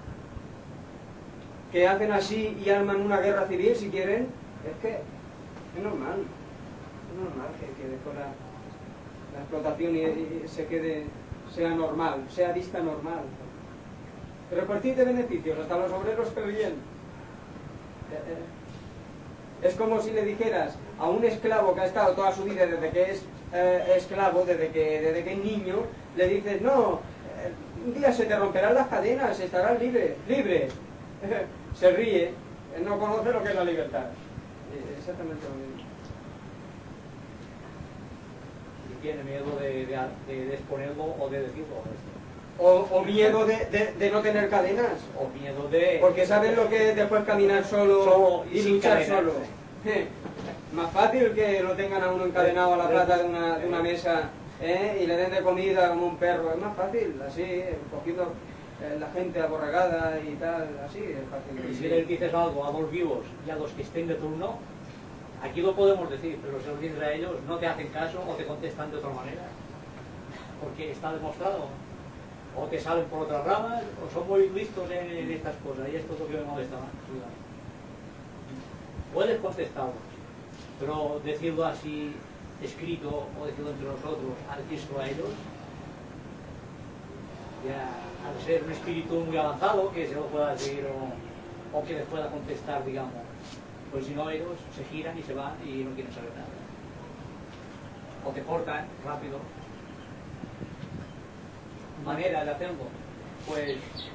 que hacen así y arman una guerra civil si quieren, es que es normal que después la explotación sea normal, sea vista normal. Repartir de beneficios, hasta los obreros que bien. Es como si le dijeras a un esclavo que ha estado toda su vida desde que es esclavo, desde que es niño, le dices, no, un día se te romperán las cadenas, estarás libre. Se ríe, no conoce lo que es la libertad. Exactamente lo mismo. y tiene miedo de exponerlo o de decirlo. O miedo de no tener cadenas. O miedo de... Porque saben lo que es después caminar solo y sin luchar cadenas. solo. Más fácil que lo tengan a uno encadenado a la plata de una mesa y le den de comida como un perro. Es más fácil, así, cogiendo la gente aborregada y tal, así es fácil. Y si les dices algo a los vivos y a los que estén de turno, aquí lo podemos decir, pero si los dices a ellos no te hacen caso o te contestan de otra manera. Porque está demostrado. O te salen por otras ramas, o son muy listos en estas cosas, y esto es lo que me molesta más. Puedes contestarlos, pero decirlo así escrito o decirlo entre nosotros, al decirlo a ellos, ya al ser un espíritu muy avanzado que se lo pueda decir o que les pueda contestar, digamos, pues si no ellos se giran y se van y no quieren saber nada. O te cortan rápido. Manera de hacerlo, pues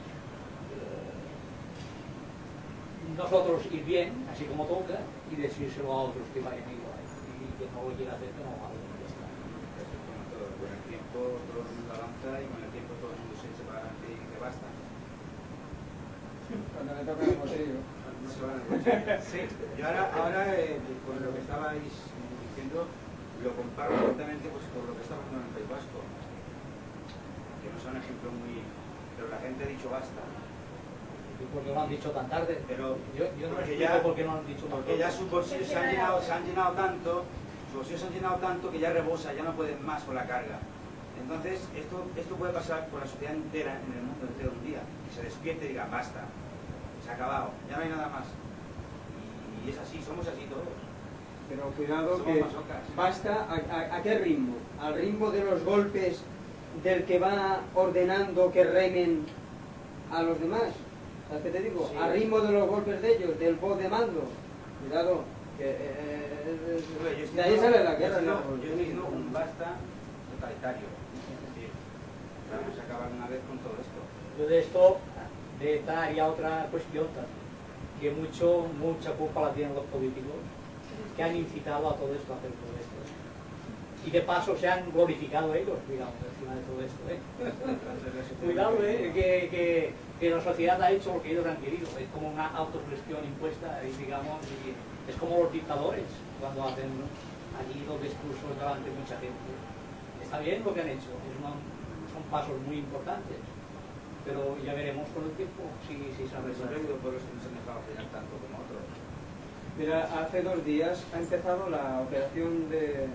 nosotros ir bien, así como toca, y decírselo a otros que vayan igual, y que no lo quiera hacer, que no lo haga. Con el tiempo todo el mundo avanza y con el tiempo todo el mundo se echa para adelante y dice basta. Cuando le toca el bolsillo. No se van a bolsillo. Sí. Yo ahora con lo que estabais diciendo, lo comparo directamente pues, con lo que está pasando en el País Vasco. Que no sea un ejemplo muy... Pero la gente ha dicho basta. ¿Y por qué lo han dicho tan tarde? Pero yo no porque explico por qué no lo han dicho tan tarde. Porque ya sus bolsillos se han llenado tanto, sus bolsillos se han llenado tanto que ya rebosa, ya no pueden más con la carga. Entonces, esto puede pasar con la sociedad entera, en el mundo entero un día. Que se despierte y diga basta, se ha acabado, ya no hay nada más. Y es así, somos así todos. Pero cuidado Somos que masocas. basta, ¿a qué ritmo? ¿Al ritmo de los golpes del que va ordenando que remen a los demás? ¿Sabes qué te digo? Sí. Al ritmo de los golpes de ellos, del voz de mando. Cuidado, que de ahí sale la guerra. Yo estoy diciendo un basta totalitario. Es decir, vamos a acabar una vez con todo esto. Yo de esto, de esta haría otra cuestión también, que mucha culpa la tienen los políticos, que han incitado a todo esto, a hacer todo esto. Y de paso se han glorificado ellos, digamos, encima de todo esto. Cuidado, que la sociedad ha hecho lo que ellos han querido. Es como una autogestión impuesta, y digamos, y es como los dictadores, cuando hacen allí los discursos delante de mucha gente. Está bien lo que han hecho, son pasos muy importantes, pero ya veremos con el tiempo si se han resuelto. Los pueblos que no se han dejado apoyar tanto como otros. Mira, hace 2 días ha empezado la operación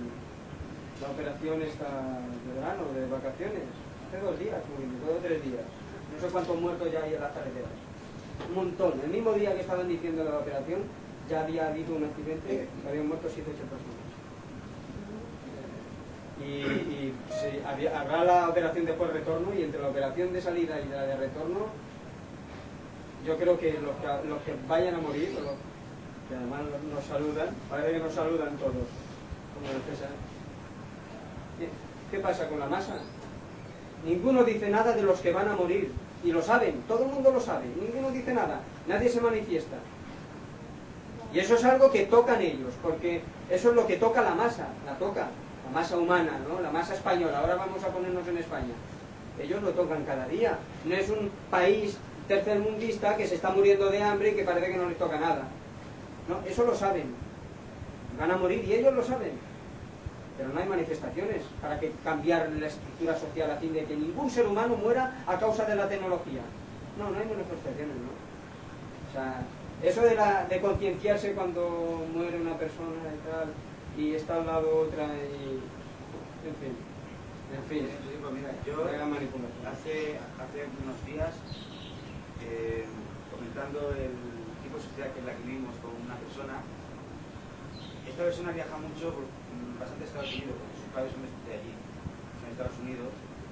esta de verano, de vacaciones. Hace 2 días, 2 o 3 días. No sé cuántos muertos ya hay en las carreteras. Un montón. El mismo día que estaban diciendo de la operación, ya había habido un accidente, habían muerto 7 o 8 personas. Y sí, habrá la operación después retorno, y entre la operación de salida y la de retorno, yo creo que los que vayan a morir, que además nos saludan, parece que nos saludan todos, como el César. ¿Qué pasa con la masa? Ninguno dice nada de los que van a morir, y lo saben, todo el mundo lo sabe, ninguno dice nada, nadie se manifiesta. Y eso es algo que tocan ellos, porque eso es lo que toca la masa, la masa humana, ¿no? La masa española. Ahora vamos a ponernos en España. Ellos lo tocan cada día. No es un país tercermundista que se está muriendo de hambre y que parece que no les toca nada. No, eso lo saben. Van a morir y ellos lo saben. Pero no hay manifestaciones para que cambiar la estructura social a fin de que ningún ser humano muera a causa de la tecnología. No hay manifestaciones, ¿no? O sea, eso de concienciarse cuando muere una persona y tal, y está al lado otra y... En fin. Mira, yo hace unos días, comentando el tipo de sociedad que es la que vivimos con una persona, esta persona viaja mucho, bastante a Estados Unidos, porque sus padres son de allí, son de Estados Unidos,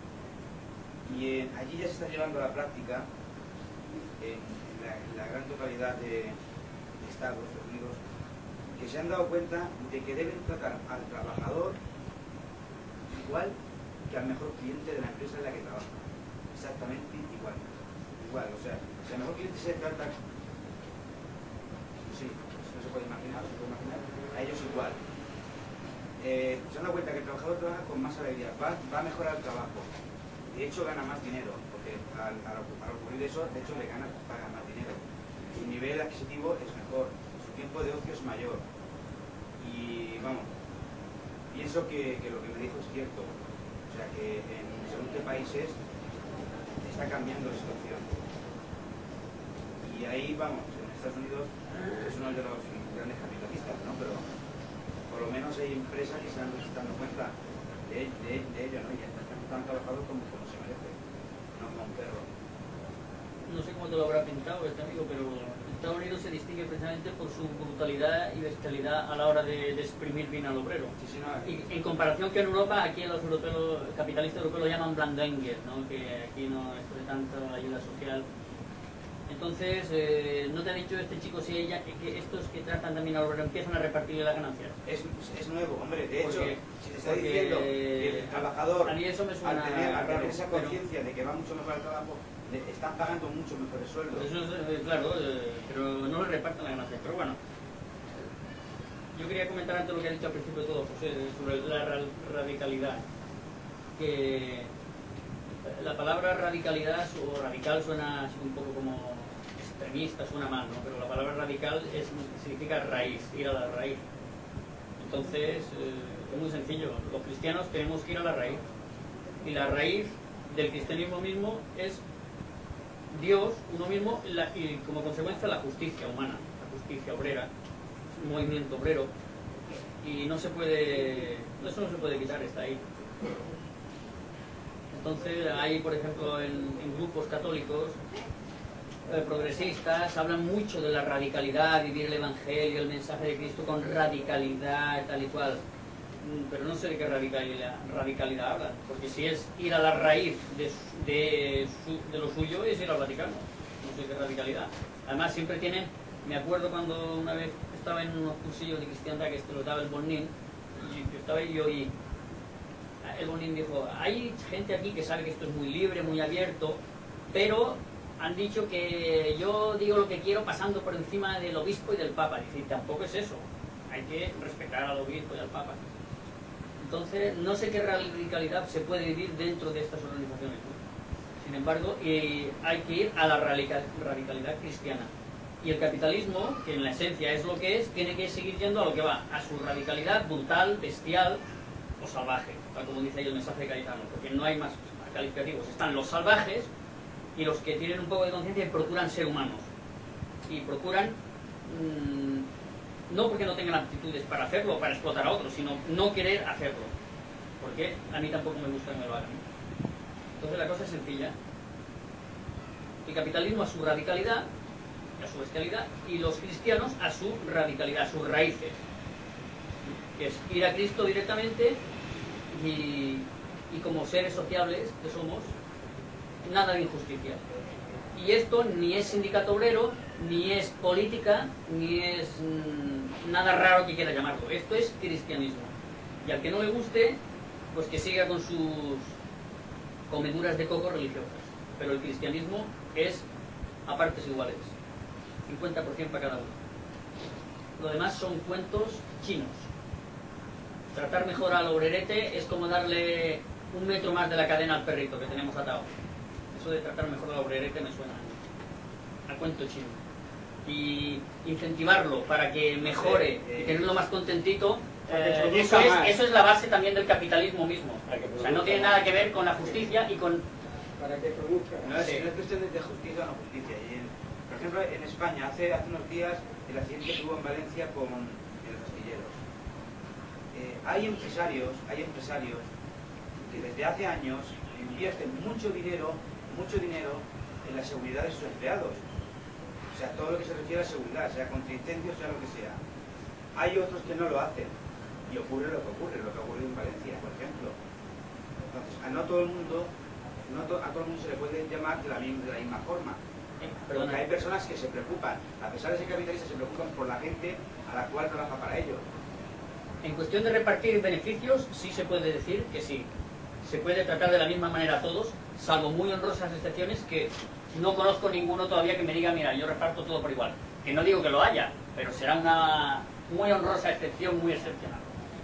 y allí ya se está llevando a la práctica, en la gran totalidad de Estados Unidos, que se han dado cuenta de que deben tratar al trabajador igual que al mejor cliente de la empresa en la que trabaja. Exactamente igual. O sea, si al mejor cliente se trata, sí, no se puede imaginar, a ellos igual. se dan cuenta que el trabajador trabaja con más alegría, va a mejorar el trabajo. De hecho, gana más dinero, porque al ocurrir eso, de hecho, paga más dinero. Su nivel adquisitivo es mejor, su tiempo de ocio es mayor. Y vamos, pienso que lo que me dijo es cierto. O sea, que según qué países está cambiando la situación. Y ahí, vamos, en Estados Unidos es uno de los grandes capitalistas, ¿no? Pero por lo menos hay empresas que se están dando cuenta de ello, ¿no? Y están tan trabajados como se merece, no como un perro. No sé cómo te lo habrá pintado este amigo, pero Estados Unidos se distingue precisamente por su brutalidad y bestialidad a la hora de exprimir bien al obrero. Sí, no, y en comparación que en Europa, aquí los europeos, capitalistas europeos lo llaman blandengues, ¿no? Que aquí no es de tanta ayuda social. Entonces, ¿no te ha dicho este chico si ella que estos que tratan también al obrero empiezan a repartirle las ganancias? Es nuevo, hombre. De hecho, si te está porque diciendo que el trabajador, a mí eso me suena al tener raro, esa conciencia de que va mucho mejor al trabajo, le están pagando mucho mejores sueldos. Eso es claro, pero no le reparten las ganancias. Pero bueno, yo quería comentar antes lo que ha dicho al principio de todo, José, sobre la radicalidad. Que la palabra radicalidad o radical suena así un poco como extremista, suena mal, ¿no? Pero la palabra radical significa raíz, ir a la raíz. Entonces, es muy sencillo. Los cristianos tenemos que ir a la raíz. Y la raíz del cristianismo mismo es Dios, uno mismo, y como consecuencia la justicia humana, la justicia obrera, un movimiento obrero. Y no se puede, eso no se puede quitar, está ahí. Entonces, hay, por ejemplo, en grupos católicos progresistas, hablan mucho de la radicalidad, vivir el Evangelio, el mensaje de Cristo con radicalidad, tal y cual. Pero no sé de qué radicalidad hablan, porque si es ir a la raíz de lo suyo, es ir al Vaticano. No sé qué radicalidad. Además, siempre tienen, me acuerdo cuando una vez estaba en unos cursillos de cristiandad que lo daba el Bonin, y yo estaba y oí. El Bonin dijo, hay gente aquí que sabe que esto es muy libre, muy abierto, pero han dicho que yo digo lo que quiero pasando por encima del obispo y del papa. Dice, tampoco es eso, hay que respetar al obispo y al papa. Entonces, no sé qué radicalidad se puede vivir dentro de estas organizaciones. Sin embargo, hay que ir a la radicalidad cristiana. Y el capitalismo, que en la esencia es lo que es, tiene que seguir yendo a lo que va, a su radicalidad brutal, bestial o salvaje, tal como dice ahí el mensaje de Cayetano, porque no hay más calificativos. Están los salvajes y los que tienen un poco de conciencia y procuran ser humanos. Y procuran, no porque no tengan aptitudes para hacerlo o para explotar a otros, sino no querer hacerlo. Porque a mí tampoco me gusta que me lo hagan. Entonces la cosa es sencilla. El capitalismo a su radicalidad, a su bestialidad, y los cristianos a su radicalidad, a sus raíces. Que es ir a Cristo directamente y como seres sociables que somos, nada de injusticia. Y esto ni es sindicato obrero, ni es política, ni es nada raro que quiera llamarlo. Esto es cristianismo. Y al que no le guste, pues que siga con sus comeduras de coco religiosas. Pero el cristianismo es a partes iguales. 50% para cada uno. Lo demás son cuentos chinos. Tratar mejor al obrerete es como darle 1 metro más de la cadena al perrito que tenemos atado. Eso de tratar mejor al obrerete me suena a cuento chino. Y incentivarlo para que mejore y tenerlo más contentito, eso es la base también del capitalismo mismo. O sea, no tiene nada que ver con la justicia y con... Para que produzca. No es cuestión de justicia o no justicia. Por ejemplo, en España, hace unos días, el accidente que hubo en Valencia con los astilleros. Hay empresarios que desde hace años invierten mucho dinero en la seguridad de sus empleados. O sea, todo lo que se refiere a seguridad, sea contra incendios, sea lo que sea. Hay otros que no lo hacen. Y ocurre lo que ha ocurrido en Valencia, por ejemplo. Entonces, a todo el mundo se le puede llamar de la misma forma. Porque hay personas que se preocupan, a pesar de ser capitalistas, se preocupan por la gente a la cual trabaja para ellos. En cuestión de repartir beneficios, sí se puede decir que sí. Se puede tratar de la misma manera a todos, salvo muy honrosas excepciones que no conozco ninguno todavía que me diga, mira, yo reparto todo por igual. Que no digo que lo haya, pero será una muy honrosa excepción, muy excepcional.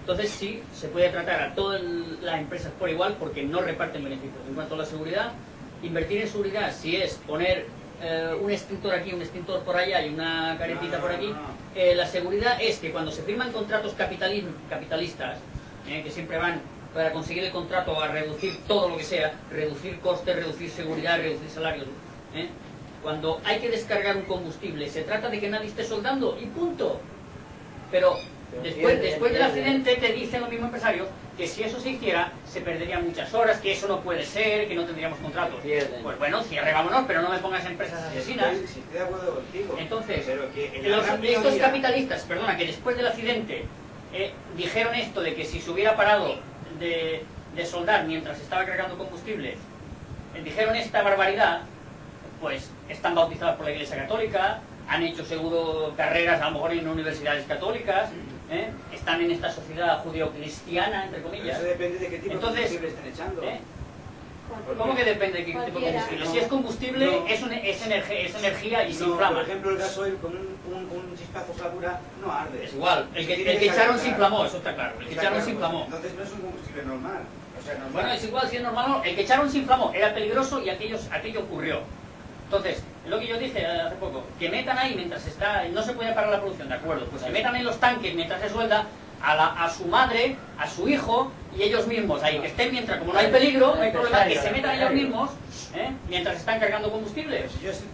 Entonces sí, se puede tratar a todas las empresas por igual porque no reparten beneficios. En cuanto a la seguridad, invertir en seguridad, si es poner un extintor aquí, un extintor por allá y una caretita por aquí, la seguridad es que cuando se firman contratos capitalistas, que siempre van para conseguir el contrato a reducir todo lo que sea, reducir costes, reducir seguridad, reducir salarios, cuando hay que descargar un combustible, se trata de que nadie esté soldando y punto. Pero después del accidente te dicen los mismos empresarios que si eso se hiciera se perderían muchas horas, que eso no puede ser, que no tendríamos contratos. Pues bueno, cierre, vámonos, pero no me pongas empresas asesinas. Sí, estoy de acuerdo contigo. Entonces, pero que estos capitalistas, perdona, que después del accidente dijeron esto de que si se hubiera parado de soldar mientras estaba cargando combustible, dijeron esta barbaridad, pues están bautizados por la Iglesia Católica, han hecho seguro carreras a lo mejor en universidades católicas, están en esta sociedad judío-cristiana, entre comillas. Eso depende de qué tipo de combustible estén echando. ¿Cómo que depende de qué tipo de combustible? Si es combustible, es energía y se inflama. Por ejemplo, el gasoil con un chispazo flavura no arde. Es igual, el que echaron se inflamó, eso está claro. El que echaron se inflamó. Entonces no es un combustible normal. O sea, normal. Bueno, es igual, si es normal o no. El que echaron se inflamó, era peligroso y aquello ocurrió. Entonces, lo que yo dije hace poco, que metan ahí mientras está, no se puede parar la producción, de acuerdo, pues que metan en los tanques mientras se suelda a su madre, a su hijo y ellos mismos ahí, que estén mientras, como no hay peligro, no hay problema, que se metan ellos mismos mientras están cargando combustible.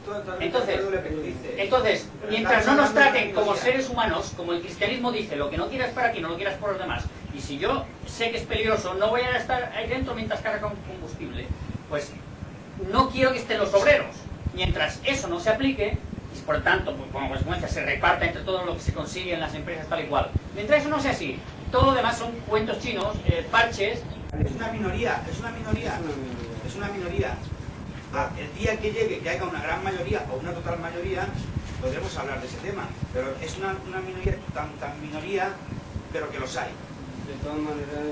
Entonces, mientras no nos traten como seres humanos, como el cristianismo dice, lo que no quieras para ti, no lo quieras por los demás, y si yo sé que es peligroso, no voy a estar ahí dentro mientras carga combustible, pues no quiero que estén los obreros. Mientras eso no se aplique, y por tanto, pues, como consecuencia, se reparta entre todo lo que se consigue en las empresas tal y cual. Mientras eso no sea así, todo lo demás son cuentos chinos, parches. Es una minoría, es una minoría, es una minoría. El día que llegue, que haya una gran mayoría o una total mayoría, podremos hablar de ese tema. Pero es una minoría, tan minoría, pero que los hay. De todas maneras,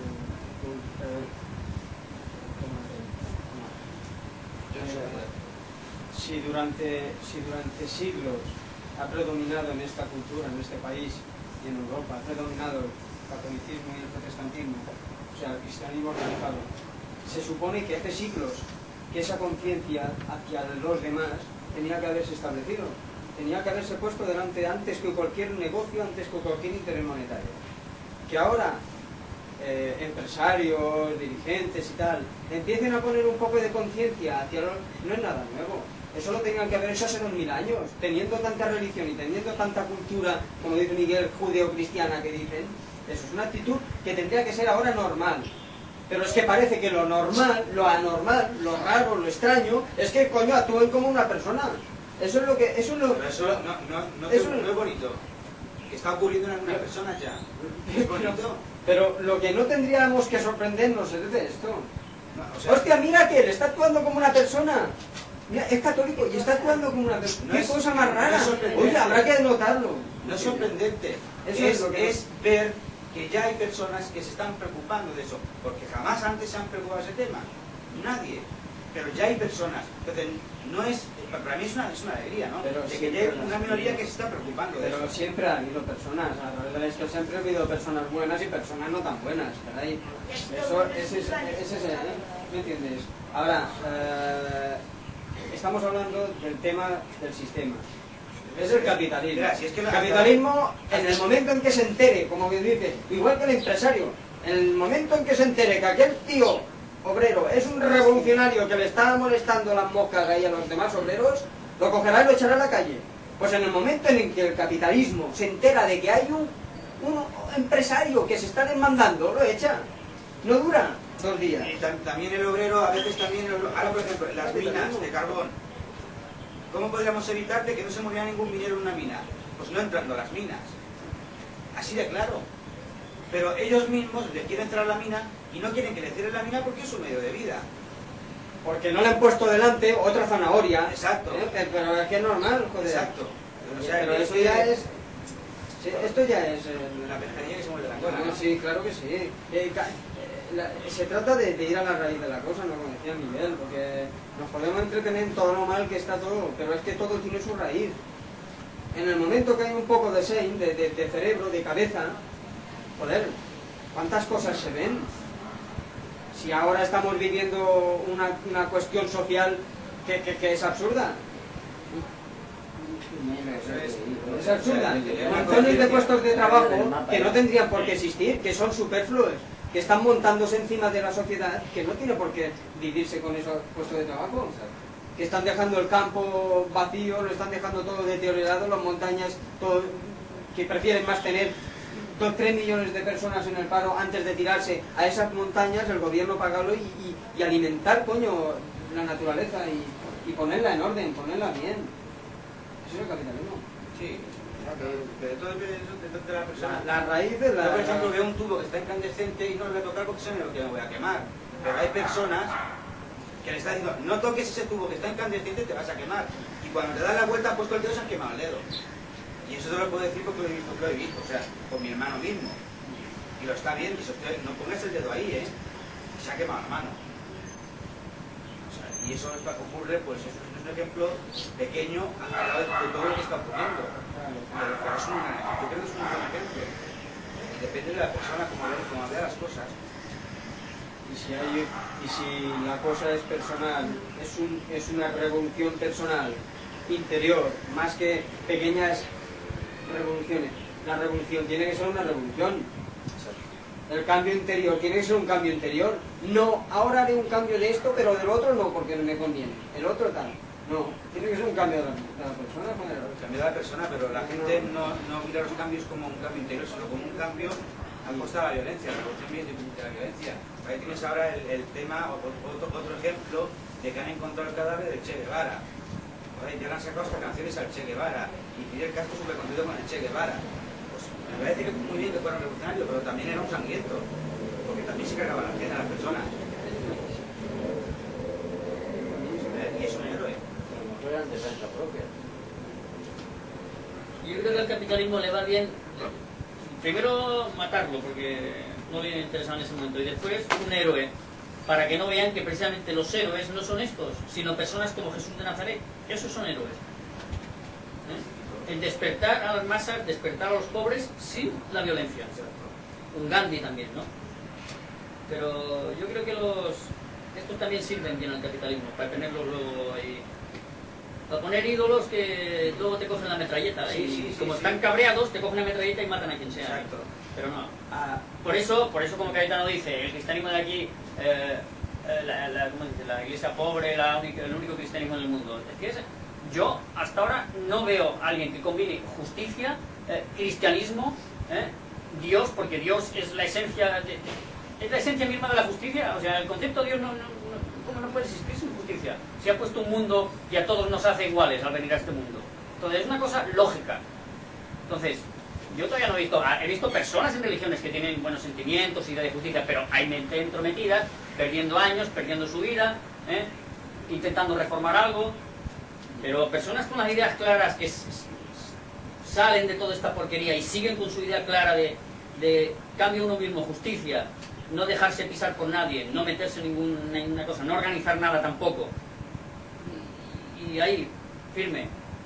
si durante siglos ha predominado en esta cultura, en este país y en Europa, ha predominado el catolicismo y el protestantismo, o sea, el cristianismo organizado, se supone que hace siglos que esa conciencia hacia los demás tenía que haberse establecido, tenía que haberse puesto delante antes que cualquier negocio, antes que cualquier interés monetario. Que ahora empresarios, dirigentes y tal, empiecen a poner un poco de conciencia hacia los... no es nada nuevo. Eso lo tenían que haber hecho hace 2000 años. Teniendo tanta religión y teniendo tanta cultura, como dice Miguel, judeo-cristiana que dicen, eso es una actitud que tendría que ser ahora normal. Pero es que parece que lo normal, lo anormal, lo raro, lo extraño, es que coño actúen como una persona. Eso es lo que... Eso es lo... Pero eso no es bonito. Que está ocurriendo en algunas personas ya. Es bonito. Pero lo que no tendríamos que sorprendernos es de esto. No, o sea, hostia, mira que él está actuando como una persona. Mira, es católico y está actuando como una persona. ¡Qué cosa más rara! Oye, habrá que notarlo. No es sorprendente. Es ver que ya hay personas que se están preocupando de eso. Porque jamás antes se han preocupado de ese tema. Nadie. Pero ya hay personas. Entonces, no es... Para mí es una alegría, ¿no? Pero de que ya hay una minoría que se está preocupando de eso. Pero siempre ha habido personas, a través de la historia siempre ha habido personas buenas y personas no tan buenas, ¿verdad? Eso es ¿me entiendes? Ahora, estamos hablando del tema del sistema. Es el capitalismo. Mira, si es que el capitalismo, en el momento en que se entere, como bien dice, igual que el empresario, en el momento en que se entere que aquel tío obrero es un revolucionario que le está molestando las moscas ahí a los demás obreros, lo cogerá y lo echará a la calle. Pues en el momento en que el capitalismo se entera de que hay un empresario que se está demandando, lo echa. No dura 2 días. Y también el obrero, a veces también, ahora por ejemplo, las minas de carbón. ¿Cómo podríamos evitar de que no se muriera ningún minero en una mina? Pues no entrando a las minas. Así de claro. Pero ellos mismos le quieren entrar a la mina y no quieren que le cierren la mina porque es su medio de vida. Porque no le han puesto delante otra zanahoria. Exacto. Pero es que es normal, joder. Exacto. O sea, pero eso ya es... Sí, esto ya es... La pescadilla que se mueve de la cola, ¿no? Sí, claro que sí. Se trata de ir a la raíz de la cosa, ¿no? Como decía Miguel, porque nos podemos entretener en todo lo mal que está todo, pero es que todo tiene su raíz. En el momento que hay un poco de sein, de cerebro, de cabeza, joder, ¿cuántas cosas se ven? Si ahora estamos viviendo una cuestión social que es absurda. Es absurda. Montones de puestos de trabajo que no tendrían por qué existir, que son superfluos, que están montándose encima de la sociedad, que no tiene por qué vivirse con esos puestos de trabajo. Que están dejando el campo vacío, lo están dejando todo deteriorado, las montañas, todo, que prefieren más tener 3 millones de personas en el paro antes de tirarse a esas montañas, el gobierno pagarlo y alimentar, coño, la naturaleza y ponerla en orden, ponerla bien. Eso es el capitalismo. Sí, pero todo depende de la persona. La raíz de la... Yo, por ejemplo, veo un tubo que está incandescente y no le voy a tocar porque sé lo que me voy a quemar. Pero hay personas que le están diciendo, no toques ese tubo que está incandescente, te vas a quemar. Y cuando te das la vuelta, has puesto el dedo, se han quemado el dedo. Y eso te lo puedo decir porque lo he visto, o sea, con mi hermano mismo. Y lo está viendo, y no pongas el dedo ahí, se ha quemado la mano. O sea, y eso ocurre, pues eso es un ejemplo pequeño al lado de todo lo que está ocurriendo. Pero yo creo que es un buen ejemplo. Y depende de la persona, como vea las cosas. Y si la cosa es personal, es una revolución personal, interior, más que pequeñas revoluciones. La revolución tiene que ser una revolución. El cambio interior tiene que ser un cambio interior. No, ahora haré un cambio de esto, pero del otro no, porque no me conviene. El otro tal. No, tiene que ser un cambio de la persona. Cambio de la persona, pero la gente no mira los cambios como un cambio interior, sino como un cambio a costa de la violencia. La revolución viene de la violencia. Ahí tienes ahora el tema, otro ejemplo, de que han encontrado el cadáver de Che Guevara. Ya le han sacado hasta canciones al Che Guevara y Fidel Castro superconducido con el Che Guevara. Pues me parece que muy bien que fuera un revolucionario, pero también era un sangriento, porque también se cargaba la gente a las personas. Y es un héroe. No eran defensa propia. Yo creo que al capitalismo le va bien, primero matarlo, porque no le interesaba en ese momento, y después un héroe, para que no vean que precisamente los héroes no son estos, sino personas como Jesús de Nazaret. Esos son héroes. El despertar a las masas, despertar a los pobres sin la violencia. Un Gandhi también, ¿no? Pero yo creo que estos también sirven bien al capitalismo, para tenerlos luego ahí. Para poner ídolos que luego te cogen la metralleta. Y como están cabreados, te cogen la metralleta y matan a quien sea. Exacto. Pero no. Por eso como Cayetano dice, el cristianismo de aquí, ¿cómo dice? La iglesia pobre, el único cristianismo del mundo. Es que yo hasta ahora no veo a alguien que combine justicia, cristianismo, Dios, porque Dios es la esencia es la esencia misma de la justicia. O sea, el concepto de Dios ¿cómo no puede existir sin justicia? Se ha puesto un mundo y a todos nos hace iguales al venir a este mundo. Entonces es una cosa lógica. Entonces, yo todavía no he visto personas en religiones que tienen buenos sentimientos, idea de justicia, pero hay mente entrometida, perdiendo años, perdiendo su vida, intentando reformar algo. Pero personas con las ideas claras que salen de toda esta porquería y siguen con su idea clara de cambio uno mismo, justicia, no dejarse pisar por nadie, no meterse en ninguna cosa, no organizar nada tampoco. Y ahí, firme.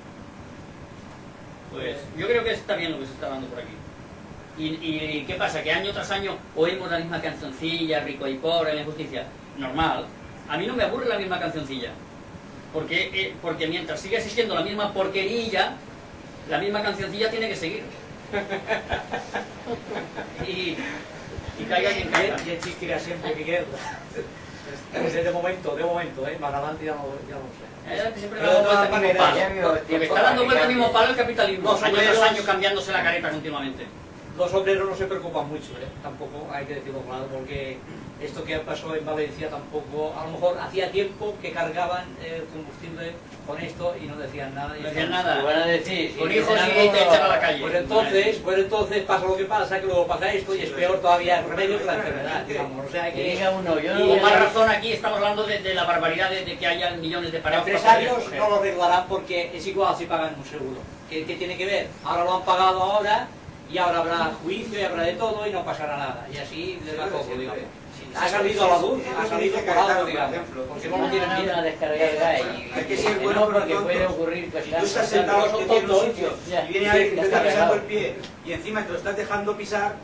Pues yo creo que está bien lo que se está dando por aquí. ¿Y qué pasa? Que año tras año oímos la misma cancioncilla, rico y pobre, la injusticia. Normal. A mí no me aburre la misma cancioncilla. Porque mientras siga existiendo la misma porquerilla, la misma cancioncilla tiene que seguir. Y caiga quien caiga. Y existirá siempre que quede. De momento, más adelante ya no sé. Siempre da vuelta el mismo palo. Porque está dando vuelta el mismo palo el capitalismo, año tras año cambiándose la careta continuamente. Los obreros no se preocupan mucho, tampoco hay que decirlo claro, porque esto que pasó en Valencia tampoco, a lo mejor hacía tiempo que cargaban combustible con esto y no decían nada. No decían nada. Van a decir, con hijos y te echan a la calle. Pues entonces pasa lo que pasa, que luego pasa esto y es peor todavía el remedio que la enfermedad, digamos. O sea, que diga uno, yo no. Y con más razón aquí estamos hablando de la barbaridad de que haya millones de parados. Los empresarios no lo arreglarán porque es igual si pagan un seguro. ¿Qué tiene que ver? Ahora lo han pagado ahora y ahora habrá juicio y habrá de todo y no pasará nada. Y así les va todo, digamos. Ha salido a la luz, ha salido por algo, digamos. Porque no lo tienen bien. Una descarga de gas Hay que ser bueno porque puede ocurrir si tú estás sentado en un sitio y viene alguien que te está pisando el pie y encima te lo estás dejando pisar,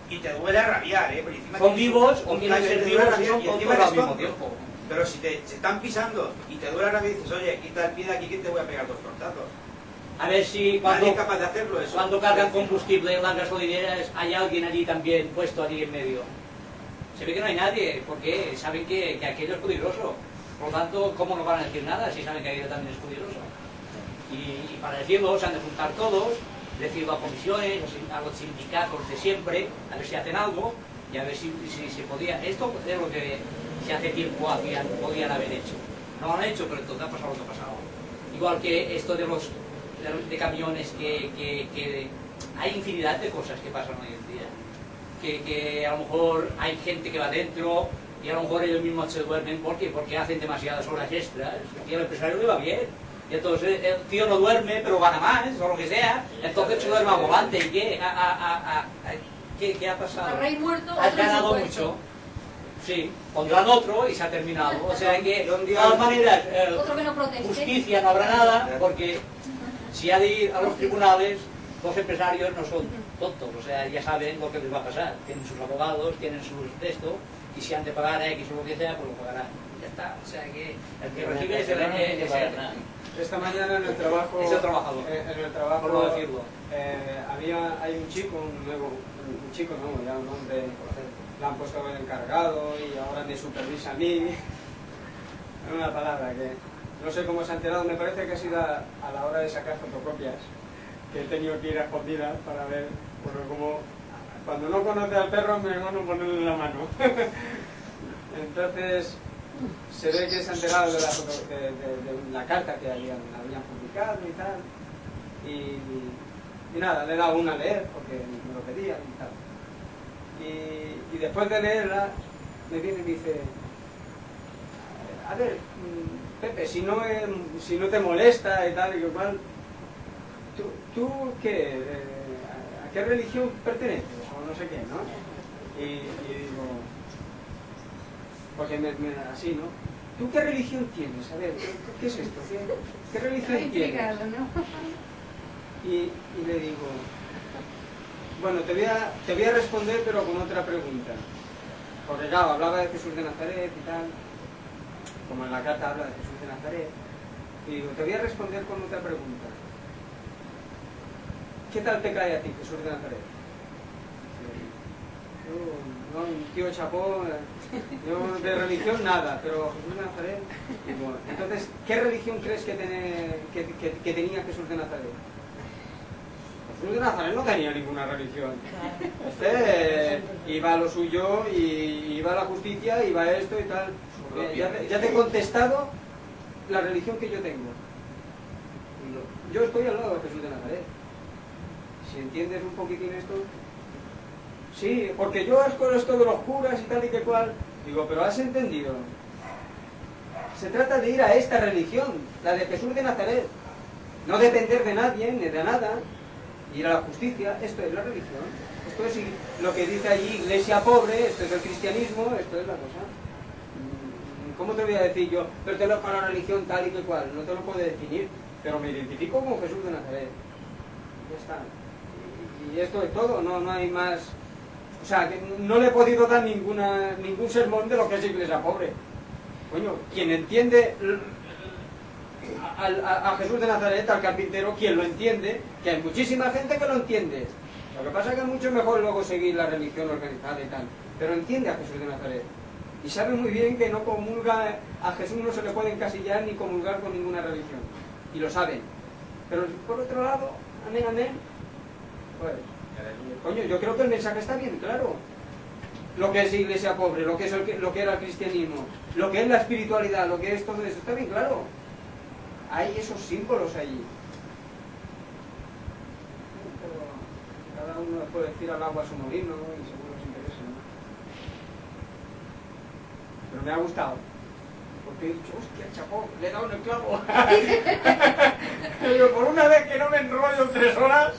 y te duele a rabiar, por encima son vivos o un quieren cambio ser te vivos duele a y son rabiar, y tontos encima al eres mismo tonto. tiempo. Pero si se están pisando y te duele a rabiar y dices, oye, quita el pie de aquí que te voy a pegar 2 tortazos. A ver si Nadie es capaz de hacerlo eso. cuando cargan combustible en las gasolineras hay alguien allí también puesto allí en medio. Se ve que no hay nadie, porque saben que aquello es peligroso. Por lo tanto, ¿cómo no van a decir nada si saben que aquello también es peligroso? Y para decirlo, se han de juntar todos, decirlo a comisiones, a los sindicatos de siempre, a ver si hacen algo y a ver si se podía. Esto es lo que si hace tiempo podían haber hecho. No lo han hecho, pero entonces ha pasado lo que ha pasado. Igual que esto de camiones, que hay infinidad de cosas que pasan hoy en día. Que a lo mejor hay gente que va dentro y a lo mejor ellos mismos se duermen porque hacen demasiadas horas extras y al empresario le va bien. Y entonces el tío no duerme, pero gana más, o lo que sea, entonces se duerme al volante. ¿Y qué? ¿Qué ha pasado? El rey muerto, Has otro ganado supuesto. mucho. Sí, pondrán otro y se ha terminado. O sea que, Yo un de día- todas maneras, Otro que no proteste. justicia no habrá nada, porque si ha de ir a los tribunales, los empresarios no son tontos, o sea, ya saben lo que les va a pasar. Tienen sus abogados, tienen sus textos, y si han de pagar a X o lo que sea, pues lo pagarán. Ya está, o sea que el que recibe es el Esta mañana en el trabajo, Es el trabajador, en el trabajo por no decirlo. hay un chico, un chico no, ya un hombre, le han puesto el encargado y ahora me supervisa a mí. Es una palabra que no sé cómo se ha enterado, me parece que ha sido a la hora de sacar fotocopias, que he tenido que ir a escondidas para ver, porque como cuando no conoce al perro, mi hermano ponerle la mano. Entonces, se ve que se ha enterado de la carta que habían publicado y tal. Y nada, le he dado una a leer porque me lo pedían y tal. Y después de leerla, me viene y dice, a ver, Pepe, si no te molesta y tal y cual, ¿tú qué? ¿A qué religión perteneces? O no sé qué, ¿no? Y digo, porque así, ¿no? ¿Tú qué religión tienes? A ver, ¿qué es esto? ¿Qué religión tienes? ¿no? Y le digo, bueno, te voy a responder pero con otra pregunta. Porque claro, hablaba de Jesús de Nazaret y tal, como en la carta habla de Jesús de Nazaret, y digo, te voy a responder con otra pregunta. ¿Qué tal te cae a ti Jesús de Nazaret? Yo, un tío chapó, yo de religión nada, pero Jesús de Nazaret, digo, entonces, ¿qué religión crees que tenía Jesús de Nazaret? Jesús de Nazaret no tenía ninguna religión. Iba a lo suyo y iba a la justicia, iba a esto y tal. Ya te he contestado la religión que yo tengo. Yo estoy al lado de Jesús de Nazaret. Si entiendes un poquitín esto, sí, porque yo es con esto de los curas y tal y que cual. Digo, pero has entendido. Se trata de ir a esta religión, la de Jesús de Nazaret. No depender de nadie ni de nada. Ir a la justicia, esto es la religión. Esto es lo que dice allí, iglesia pobre, esto es el cristianismo, esto es la cosa. ¿Cómo te voy a decir yo? Pertenezco a la religión tal y que cual, no te lo puedo definir, pero me identifico como Jesús de Nazaret. Ya está. Y esto es todo, no hay más. O sea, que no le he podido dar ningún sermón de lo que es iglesia pobre. Coño, quien entiende a Jesús de Nazaret, al carpintero, quien lo entiende, que hay muchísima gente que lo entiende. Lo que pasa es que es mucho mejor luego seguir la religión organizada y tal, pero entiende a Jesús de Nazaret. Y sabe muy bien que no comulga, a Jesús no se le puede encasillar ni comulgar con ninguna religión. Y lo saben. Pero por otro lado, amén, amén, pues, coño, yo creo que el mensaje está bien claro. Lo que es iglesia pobre, lo que era el cristianismo, lo que es la espiritualidad, lo que es todo eso, está bien claro. Hay esos símbolos allí. Pero cada uno puede decir al agua a su molino, ¿no? Y seguro les interesa, ¿no? Pero me ha gustado. Porque he dicho, hostia, chapó, le he dado en el clavo. Pero por una vez que no me enrollo 3 horas.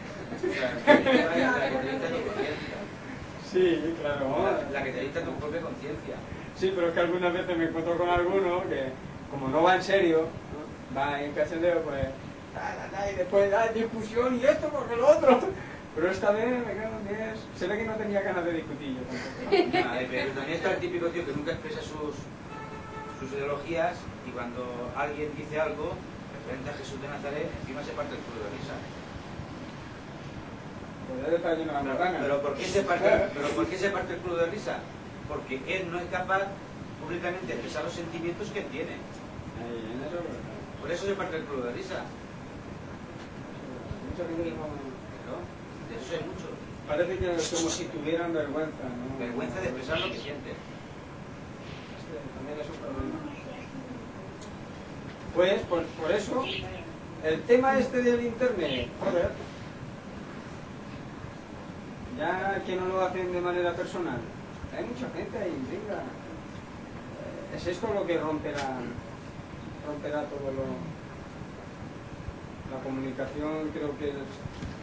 Sí, claro. La que te dicta tu propia conciencia. Sí, pero es que algunas veces me encuentro con alguno que, como no va en serio, ¿no? Va en cachondeo, pues, y después da discusión y esto porque lo otro. Pero esta vez me cago en 10. Se ve que no tenía ganas de discutir yo tampoco. Pero también está el típico tío que nunca expresa sus ideologías y cuando alguien dice algo referente a Jesús de Nazaret, encima se parte el culo de risa. Pero ¿por qué se parte el culo de risa? Porque él no es capaz públicamente de expresar los sentimientos que él tiene. Por eso se parte el culo de risa. Claro, de eso hay mucho. Parece que es como si tuvieran vergüenza, ¿no? Vergüenza de expresar lo que siente. También es un problema. Pues, por eso, el tema este del internet, joder, ya que no lo hacen de manera personal, hay mucha gente ahí, venga. Es esto lo que romperá todo la comunicación, creo que es...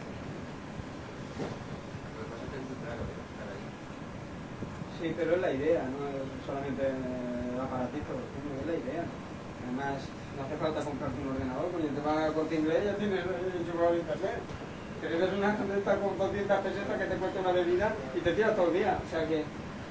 Sí, pero es la idea, no es solamente el aparatito, es la idea. Además, no hace falta comprarte un ordenador, cuando te va a Corte Inglés ya tienes enchufado el internet. Que eres una gente está con 200 pesetas que te cuesta una bebida y te tiras todo el día. O sea que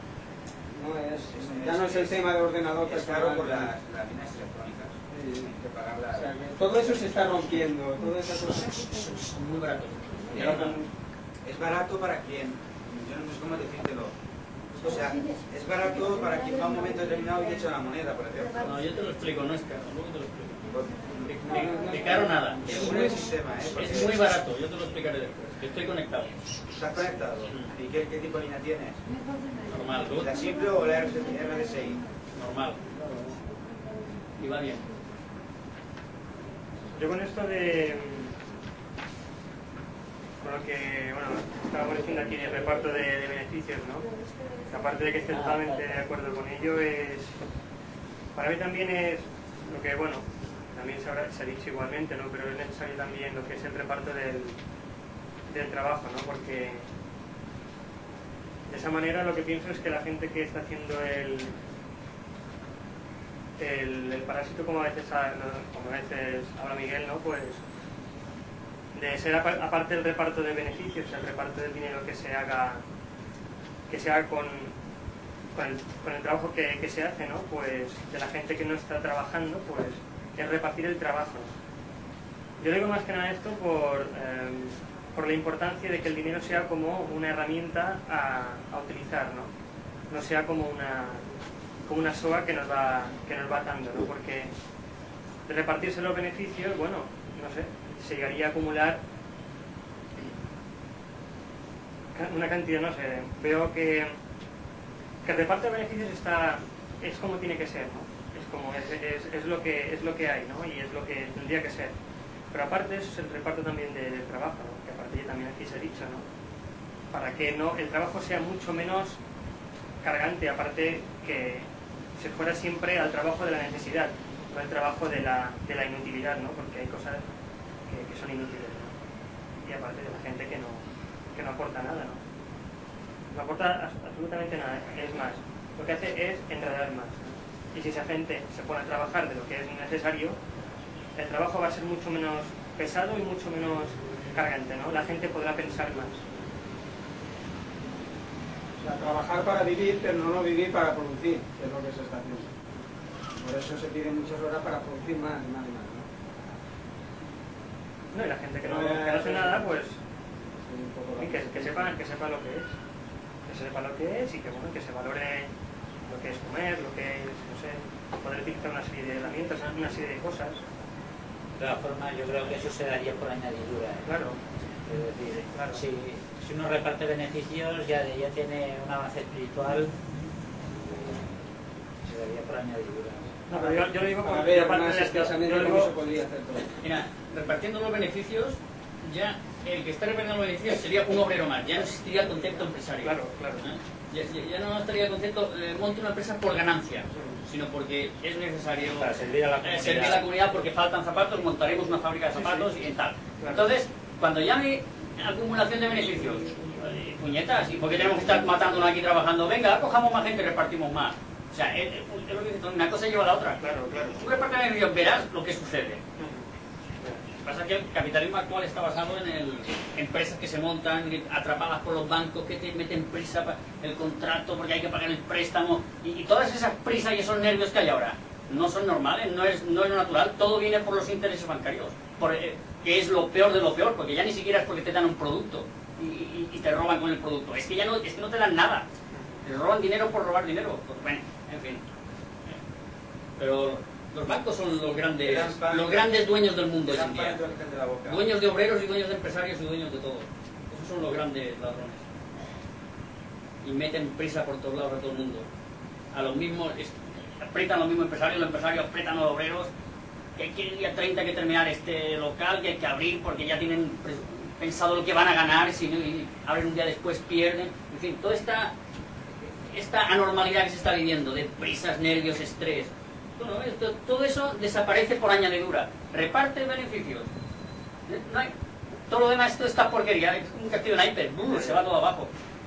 ya no es el tema de ordenador personal. Es caro por las líneas telefónicas. Sí. Hay que pagarlas. O sea que todo eso se está rompiendo, toda esa cosa. Es muy barato. Es barato para quien, yo no sé cómo decírtelo. O sea, es barato para quien va a un momento determinado y echa la moneda, por ejemplo. No, yo te lo explico, no es caro, luego te lo explico. De caro nada. Es muy barato, yo te lo explicaré después. Estoy conectado. ¿Estás conectado? ¿Y qué tipo de línea tienes? Normal. ¿La simple o la RDSI? Normal. Y va bien. Yo con esto con lo que, bueno, estábamos diciendo aquí del reparto de beneficios, ¿no? Que aparte de que esté totalmente de acuerdo con ello, para mí también es lo que, bueno, también se ha dicho igualmente, ¿no? Pero es necesario también lo que es el reparto del trabajo, ¿no? Porque de esa manera lo que pienso es que la gente que está haciendo el parásito, como a veces habla Miguel, ¿no? Pues de ser aparte del reparto de beneficios, el reparto del dinero que se haga con el trabajo que se hace, ¿no? Pues de la gente que no está trabajando, pues es repartir el trabajo. Yo digo más que nada esto por la importancia de que el dinero sea como una herramienta a utilizar, ¿no? No sea como una soga que nos va atando, ¿no? Porque de repartirse los beneficios, bueno, no sé, se llegaría a acumular una cantidad, no sé, veo que el reparto de beneficios es como tiene que ser, ¿no? Es lo que hay, ¿no? Y es lo que tendría que ser. Pero aparte eso es el reparto también del trabajo, ¿no? Que aparte también aquí se ha dicho, ¿no? Para que el trabajo sea mucho menos cargante, aparte que se fuera siempre al trabajo de la necesidad, no al trabajo de la inutilidad, ¿no? Porque hay cosas que son inútiles, ¿no? Y aparte de la gente que no aporta nada, ¿no? No aporta absolutamente nada. Es más, lo que hace es enredar más, ¿no? Y si esa gente se pone a trabajar de lo que es necesario, el trabajo va a ser mucho menos pesado y mucho menos cargante, ¿no? La gente podrá pensar más. O sea, trabajar para vivir, pero no vivir para producir, que es lo que se está haciendo. Por eso se piden muchas horas para producir más y más y más, ¿no? No, y la gente que no hace nada, pues que sepa lo que es. Que sepa lo que es y que, bueno, que se valore lo que es comer, lo que es, no sé, poder utilizar una serie de herramientas, una serie de cosas. De todas formas, yo creo que eso se daría por añadidura, ¿eh? Claro. Es decir, claro. Si uno reparte beneficios, ya tiene un avance espiritual, se daría por añadidura. No, pero yo lo digo para ver más de escasamente cómo se podría hacer todo. Mira, repartiendo los beneficios, ya el que está repartiendo los beneficios sería un obrero más, ya no existiría el concepto empresario. Claro, claro. Ya no estaría el concepto monte una empresa por ganancia, sino porque es necesario para servir a la comunidad, porque faltan zapatos, montaremos una fábrica de zapatos y tal. Claro. Entonces, cuando ya hay acumulación de beneficios, puñetas, ¿y por qué tenemos que estar matándonos aquí trabajando? Venga, cojamos más gente y repartimos más. O sea, es lo que dice, una cosa lleva a la otra. Claro. Tú repartes beneficios, verás lo que sucede. pasa es que el capitalismo actual está basado en empresas que se montan atrapadas por los bancos, que te meten prisa para el contrato porque hay que pagar el préstamo, y todas esas prisas y esos nervios que hay ahora no son normales, no es lo natural. Todo viene por los intereses bancarios, que es lo peor de lo peor, porque ya ni siquiera es porque te dan un producto y te roban con el producto, es que no te dan nada, te roban dinero por robar dinero. Pues, bueno, en fin. Pero los bancos son los grandes dueños del mundo hoy en día. Dueños de obreros y dueños de empresarios y dueños de todo. Esos son los grandes ladrones. Y meten prisa por todos lados a todo el mundo. A los mismos, apretan los mismos empresarios, los empresarios apretan a los obreros, que el día 30 hay que terminar este local, que hay que abrir porque ya tienen pensado lo que van a ganar, si no, y abren un día después, pierden. En fin, toda esta anormalidad que se está viviendo, de prisas, nervios, estrés. Bueno, todo eso desaparece por añadidura. Reparte beneficios. No hay, todo lo demás, toda esta porquería, es un castillo de naipes, se va todo abajo.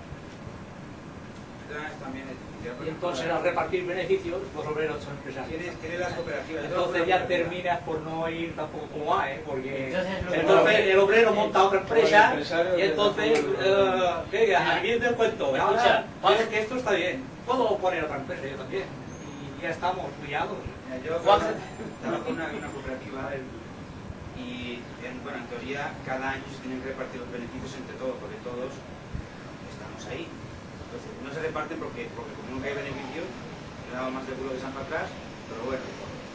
Y entonces al repartir beneficios, los obreros son empresarios. Tienes las cooperativas. Entonces ya terminas por no ir tampoco como A, porque entonces el obrero monta otra empresa y entonces, venga, aquí del cuento, ahora parece que esto está bien, puedo poner otra empresa yo también. Ya estamos cuidados. Yo trabajo en una cooperativa y, bueno, en teoría cada año se tienen que repartir los beneficios entre todos, porque todos estamos ahí. Entonces, no se reparten porque como nunca hay beneficios, he dado más de culo de San para atrás, pero bueno.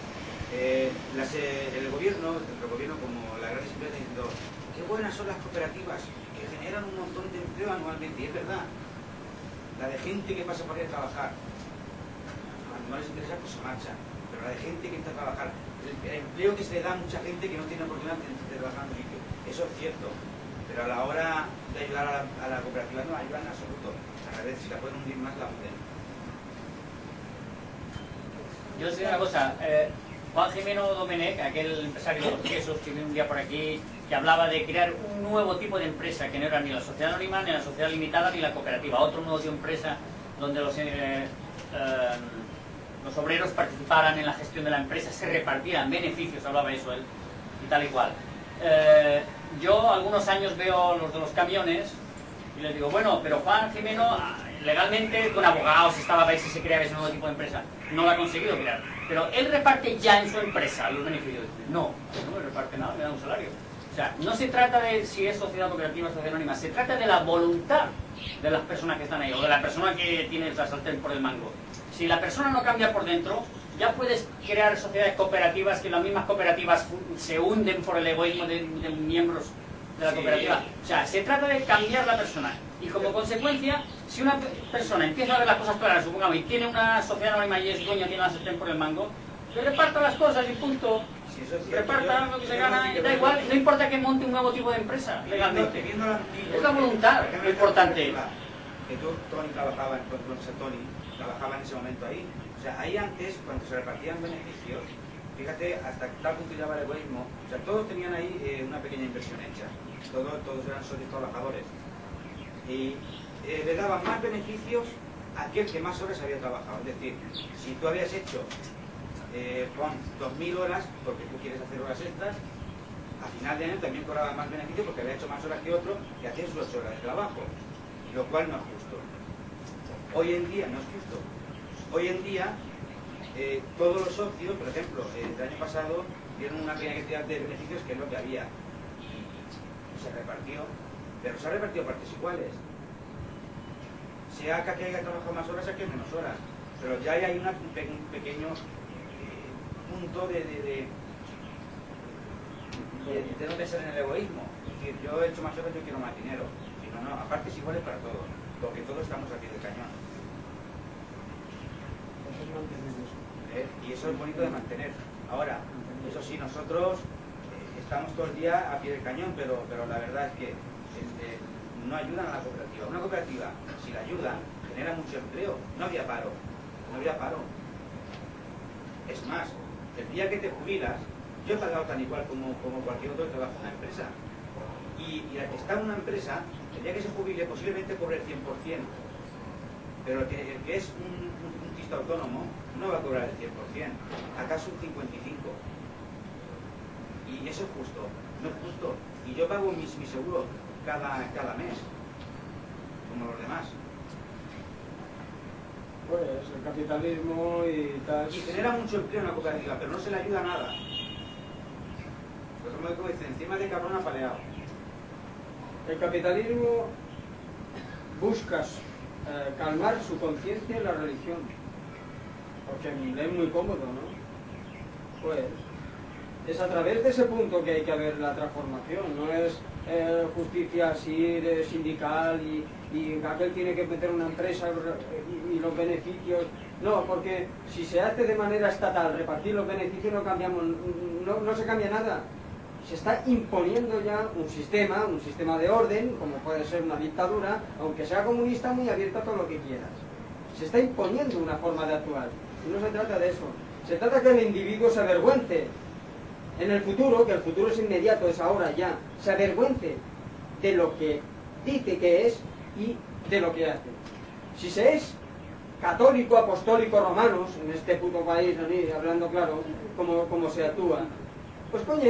El gobierno, como la gran empresa, diciendo qué buenas son las cooperativas, que generan un montón de empleo anualmente, y es verdad. La de gente que pasa por ahí a trabajar. No les interesa, pues se marcha, pero la de gente que entra a trabajar, el empleo que se le da a mucha gente que no tiene oportunidad de trabajar en un sitio, eso es cierto, pero a la hora de ayudar a la cooperativa no ayudan en absoluto. A veces si la pueden hundir más, la hunden. Yo sé una cosa, Juan Jimeno Domenech, aquel empresario de los quesos que vino un día por aquí, que hablaba de crear un nuevo tipo de empresa, que no era ni la sociedad anónima, ni la sociedad limitada, ni la cooperativa, otro nuevo tipo de empresa donde los obreros participaran en la gestión de la empresa, se repartieran beneficios, hablaba eso él, y tal y cual. Yo algunos años veo los de los camiones y les digo, bueno, pero Juan Jimeno legalmente con abogados estaba a ver si se creaba ese nuevo tipo de empresa, no lo ha conseguido crear, pero él reparte ya en su empresa los beneficios. No me reparte nada, me da un salario. O sea, no se trata de si es sociedad cooperativa o sociedad anónima, se trata de la voluntad de las personas que están ahí, o de la persona que tiene el sartén por el mango. Si la persona no cambia por dentro, ya puedes crear sociedades cooperativas que las mismas cooperativas se hunden por el egoísmo de miembros de la cooperativa. O sea, se trata de cambiar la persona. Y como consecuencia, si una persona empieza a ver las cosas claras, supongamos, y tiene una sociedad anónima y es dueña, tiene la sartén por el mango, que reparta las cosas y punto. Reparta lo que se gana y da igual, no importa que monte un nuevo tipo de empresa legalmente. Es la voluntad lo importante. Que Tony trabajaba, Tony trabajaba en ese momento ahí. O sea, ahí antes, cuando se repartían beneficios, fíjate hasta tal punto llegaba el egoísmo, o sea, todos tenían ahí una pequeña inversión hecha, todos eran socios trabajadores. Y le daban más beneficios a aquel que más horas había trabajado. Es decir, si tú habías hecho, pon 2.000 horas, porque tú quieres hacer horas extras, a final de año también cobraba más beneficios porque había hecho más horas que otro que hacía sus 8 horas de trabajo, lo cual no es justo. Hoy en día no es justo. Hoy en día todos los socios, por ejemplo, el año pasado dieron una pequeña cantidad de beneficios que es lo que había y se repartió, pero se ha repartido a partes iguales. Sea que haya trabajado más horas, sea que menos horas, pero ya hay un pequeño punto de no pensar en el egoísmo. Es decir, yo he hecho más horas, yo quiero más dinero. No, a partes iguales para todos, porque todos estamos aquí de cañón. Y eso es bonito de mantener. Ahora, eso sí, nosotros estamos todo el día a pie del cañón, pero la verdad es que no ayudan a la cooperativa. Una cooperativa, si la ayudan, genera mucho empleo. No había paro. Es más, el día que te jubilas, yo he pagado tan igual como cualquier otro que trabaja en una empresa. Y el que está en una empresa, el día que se jubile, posiblemente cobre el 100%. Pero el que es un artista autónomo no va a cobrar el 100%, acaso un 55%. Y eso es justo. no es justo. Y yo pago mi seguro cada mes, como los demás. Pues el capitalismo y tal. Y genera mucho empleo en la cooperativa, pero no se le ayuda a nada. Pues como dice, encima de cabrón apaleado. El capitalismo busca calmar su conciencia en la religión, porque es muy cómodo, ¿no? Pues es a través de ese punto que hay que haber la transformación, no es justicia así de sindical y aquel tiene que meter una empresa y los beneficios. No, porque si se hace de manera estatal, repartir los beneficios no se cambia nada. Se está imponiendo ya un sistema de orden, como puede ser una dictadura, aunque sea comunista, muy abierta a todo lo que quieras. Se está imponiendo una forma de actuar. Y no se trata de eso. Se trata que el individuo se avergüence en el futuro, que el futuro es inmediato, es ahora ya, se avergüence de lo que dice que es y de lo que hace. Si se es católico, apostólico, romanos, en este puto país, hablando claro, como se actúa, pues coño,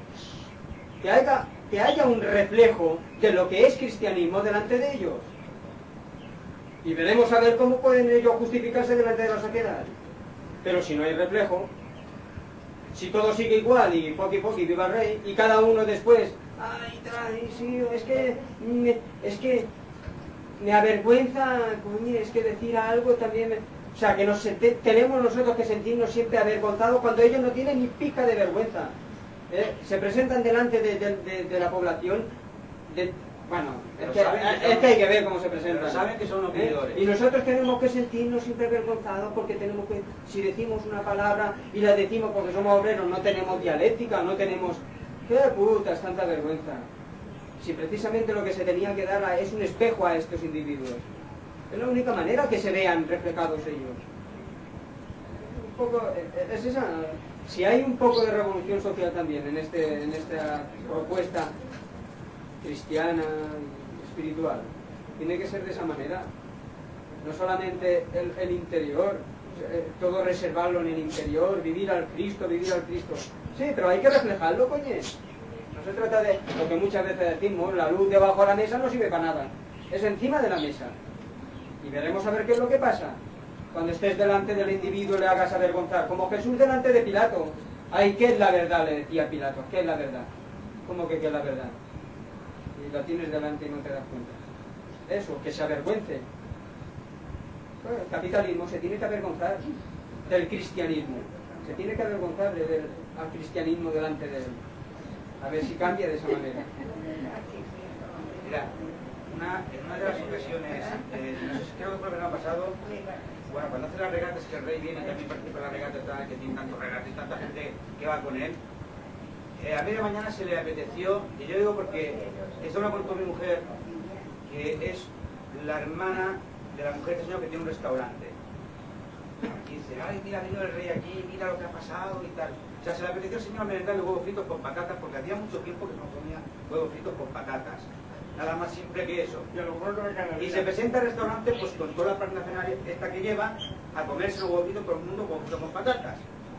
que haya un reflejo de lo que es cristianismo delante de ellos. Y veremos a ver cómo pueden ellos justificarse delante de la sociedad. Pero si no hay reflejo, si todo sigue igual y poqui viva el rey, y cada uno después, ay, sí, es que me avergüenza, coño, es que decir algo también o sea, que tenemos nosotros que sentirnos siempre avergonzados cuando ellos no tienen ni pica de vergüenza. Se presentan delante de la población, bueno, es que hay que ver cómo se presentan. Pero saben que son opinadores. Y nosotros tenemos que sentirnos siempre avergonzados porque tenemos que, si decimos una palabra y la decimos porque somos obreros, no tenemos dialéctica, no tenemos... ¡Qué putas, tanta vergüenza! Si precisamente lo que se tenía que dar es un espejo a estos individuos. Es la única manera que se vean reflejados ellos. Un poco, es esa... Si hay un poco de revolución social también en esta propuesta cristiana y espiritual, tiene que ser de esa manera. No solamente el interior, todo reservarlo en el interior, vivir al Cristo. Sí, pero hay que reflejarlo, coño. No se trata de lo que muchas veces decimos, la luz debajo de la mesa no sirve para nada. Es encima de la mesa. Y veremos a ver qué es lo que pasa. Cuando estés delante del individuo le hagas avergonzar, como Jesús delante de Pilato. Ay, ¿qué es la verdad?, le decía Pilato. ¿Qué es la verdad? ¿Cómo que qué es la verdad? Y la tienes delante y no te das cuenta. Eso, que se avergüence. Bueno, el capitalismo se tiene que avergonzar del cristianismo. Se tiene que avergonzar de ver al cristianismo delante de él. A ver si cambia de esa manera. Mira, en una de las ocasiones, no sé si creo que fue el verano pasado, bueno, cuando hace las regatas, que el rey viene y también participa en la regata, tal, que tiene tantos regatas y tanta gente que va con él, a media mañana se le apeteció, y yo digo porque esto me lo contó mi mujer, que es la hermana de la mujer de este señor que tiene un restaurante. Y dice, ay, mira, vino el rey aquí, mira lo que ha pasado y tal. O sea, se le apeteció al señor merendarle huevos fritos con patatas, porque hacía mucho tiempo que no comía huevos fritos con patatas. Nada más simple que eso. Y se presenta al restaurante pues con toda la parnacional esta que lleva a comerse los huevos fritos por el mundo con patatas.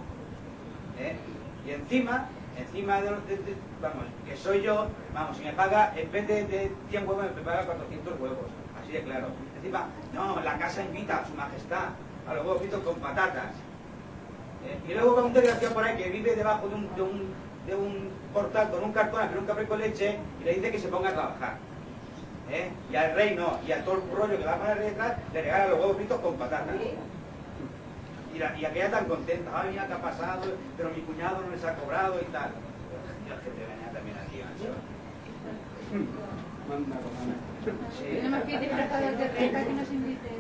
Y encima vamos, que soy yo, vamos, si me paga, en vez de 100 huevos me paga 400 huevos, así de claro. Encima, no, la casa invita a su majestad a los huevos fritos con patatas. Y luego va un desgraciado por ahí que vive debajo de un portal con un cartón a hacer un café con leche y le dice que se ponga a trabajar. Y al rey no, y a todo el rollo que va con el rey detrás le regala los huevos fritos con patatas. Y aquella tan contenta, ay, mira qué ha pasado, pero mi cuñado no les ha cobrado y tal. Dios, que te venía también aquí, macho. Manda, comanda. Sí. Tenemos que disfrazados de rey para que nos inviten.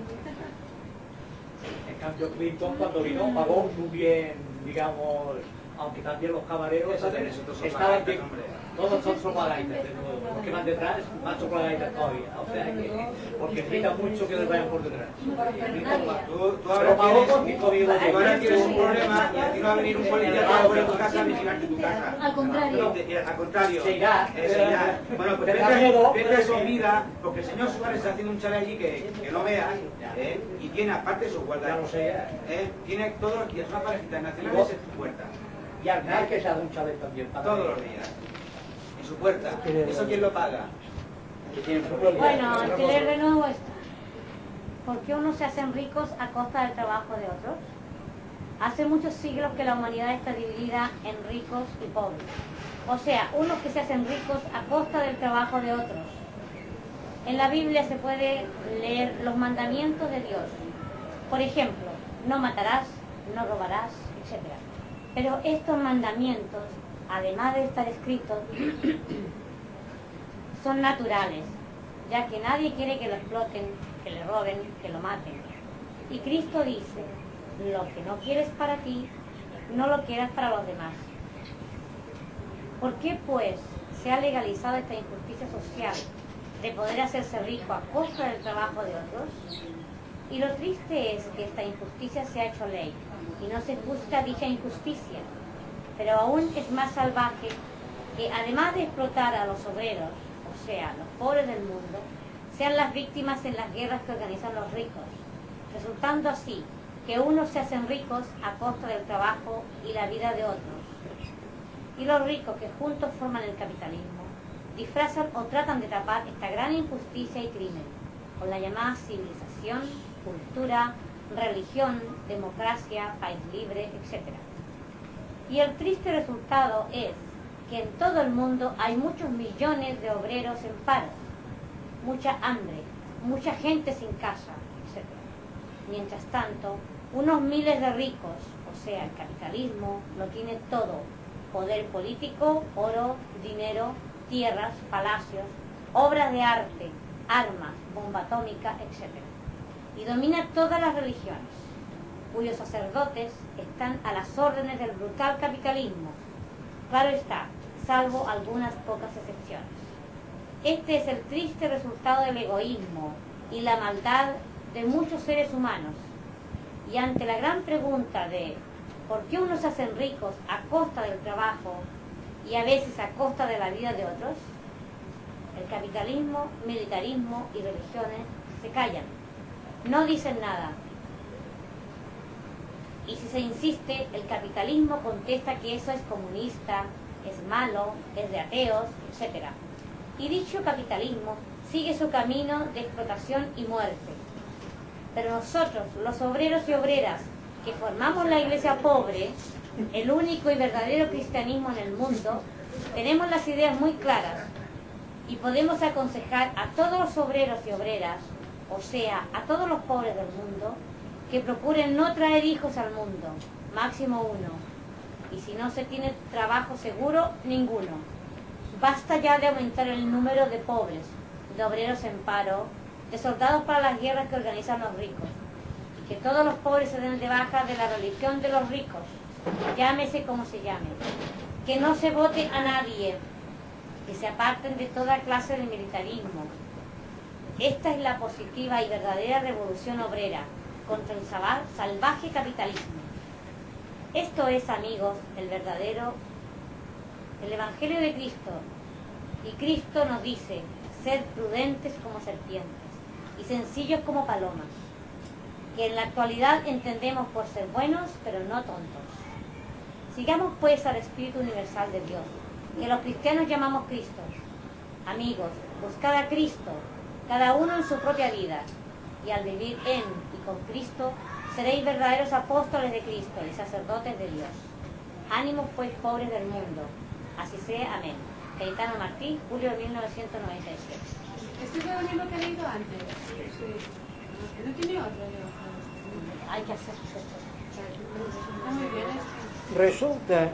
En cambio, Clinton cuando vino pagó muy bien, digamos, aunque también los camareros estaban bien, todos son soplagaitas de nuevo, los que van detrás más soplagaitas todavía, o sea que, porque grita mucho que les vayan por detrás. Tú ahora tienes un problema y a ti no va a venir un policía a por tu casa a vigilarte tu casa. Al contrario. Al contrario. Se irá. Bueno, pues vete a su vida, porque el señor Suárez está haciendo un chale allí que no veas, y tiene aparte su guarda, tiene todos las parejas internacionales en su puerta. Y Arnal que se hace un chale también. Todos los días. en su puerta. ¿Eso quién lo paga? Bueno, que leer de nuevo esto. ¿Por qué unos se hacen ricos a costa del trabajo de otros? Hace muchos siglos que la humanidad está dividida en ricos y pobres. O sea, unos que se hacen ricos a costa del trabajo de otros. En la Biblia se puede leer los mandamientos de Dios. Por ejemplo, no matarás, no robarás, etc. Pero estos mandamientos, además de estar escritos, son naturales, ya que nadie quiere que lo exploten, que le roben, que lo maten. Y Cristo dice, lo que no quieres para ti, no lo quieras para los demás. ¿Por qué, pues, se ha legalizado esta injusticia social de poder hacerse rico a costa del trabajo de otros? Y lo triste es que esta injusticia se ha hecho ley y no se juzga dicha injusticia. Pero aún es más salvaje que, además de explotar a los obreros, o sea, los pobres del mundo, sean las víctimas en las guerras que organizan los ricos, resultando así que unos se hacen ricos a costa del trabajo y la vida de otros. Y los ricos que juntos forman el capitalismo disfrazan o tratan de tapar esta gran injusticia y crimen con la llamada civilización, cultura, religión, democracia, país libre, etc. Y el triste resultado es que en todo el mundo hay muchos millones de obreros en paro, mucha hambre, mucha gente sin casa, etc. Mientras tanto, unos miles de ricos, o sea, el capitalismo, lo tiene todo: poder político, oro, dinero, tierras, palacios, obras de arte, armas, bomba atómica, etc. Y domina todas las religiones, cuyos sacerdotes están a las órdenes del brutal capitalismo. Claro está, salvo algunas pocas excepciones. Este es el triste resultado del egoísmo y la maldad de muchos seres humanos. Y ante la gran pregunta de ¿por qué unos se hacen ricos a costa del trabajo y a veces a costa de la vida de otros? El capitalismo, militarismo y religiones se callan, no dicen nada. Y si se insiste, el capitalismo contesta que eso es comunista, es malo, es de ateos, etc. Y dicho capitalismo sigue su camino de explotación y muerte. Pero nosotros, los obreros y obreras, que formamos la iglesia pobre, el único y verdadero cristianismo en el mundo, tenemos las ideas muy claras y podemos aconsejar a todos los obreros y obreras, o sea, a todos los pobres del mundo, que procuren no traer hijos al mundo, máximo uno, y si no se tiene trabajo seguro, ninguno. Basta ya de aumentar el número de pobres, de obreros en paro, de soldados para las guerras que organizan los ricos, y que todos los pobres se den de baja de la religión de los ricos, llámese como se llame, que no se vote a nadie, que se aparten de toda clase de militarismo. Esta es la positiva y verdadera revolución obrera contra el salvaje capitalismo. Esto es, amigos, el Evangelio de Cristo. Y Cristo nos dice, sed prudentes como serpientes y sencillos como palomas, que en la actualidad entendemos por ser buenos, pero no tontos. Sigamos pues al Espíritu Universal de Dios, que los cristianos llamamos Cristo. Amigos, buscad a Cristo, cada uno en su propia vida, y al vivir en y con Cristo, seréis verdaderos apóstoles de Cristo y sacerdotes de Dios. Ánimo pues, pobres del mundo. Así sea, amén. Cayetano Martí, julio de 1997. ¿Este es el libro que he leído antes? Sí. ¿No tiene otro? Hay que hacer esto. Está muy bien este. Resulta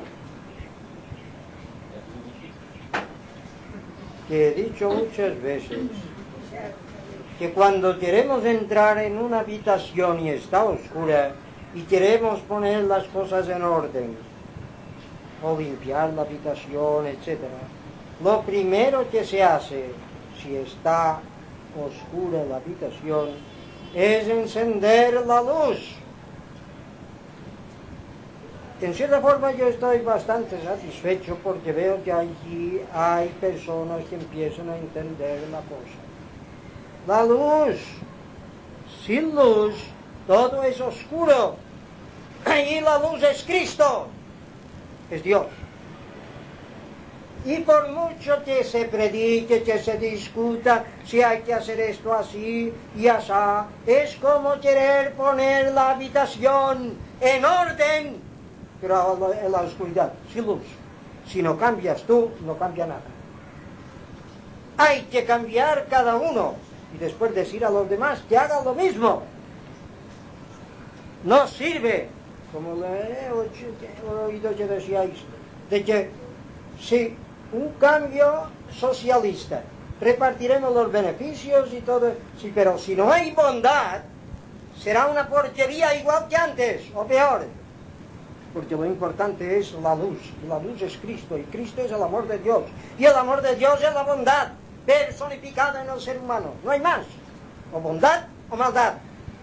que he dicho muchas veces que cuando queremos entrar en una habitación y está oscura y queremos poner las cosas en orden o limpiar la habitación, etc., lo primero que se hace, si está oscura la habitación, es encender la luz. En cierta forma yo estoy bastante satisfecho porque veo que allí hay personas que empiezan a entender la cosa. La luz, sin luz, todo es oscuro. Y la luz es Cristo, es Dios. Y por mucho que se predique, que se discuta, si hay que hacer esto así y así, es como querer poner la habitación en orden, pero en la oscuridad, sin luz. Si no cambias tú, no cambia nada. Hay que cambiar cada uno y después decir a los demás que hagan lo mismo. No sirve, como le he oído que decíais, de que si un cambio socialista, repartiremos los beneficios y todo, sí, pero si no hay bondad, será una porquería igual que antes, o peor. Porque lo importante es la luz, y la luz es Cristo, y Cristo es el amor de Dios, y el amor de Dios es la bondad personificada en el ser humano, no hay más, o bondad o maldad,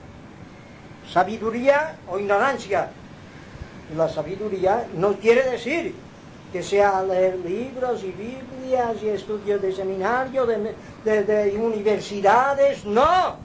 sabiduría o ignorancia. Y la sabiduría no quiere decir que sea leer libros y Biblias y estudios de seminario, de universidades, no.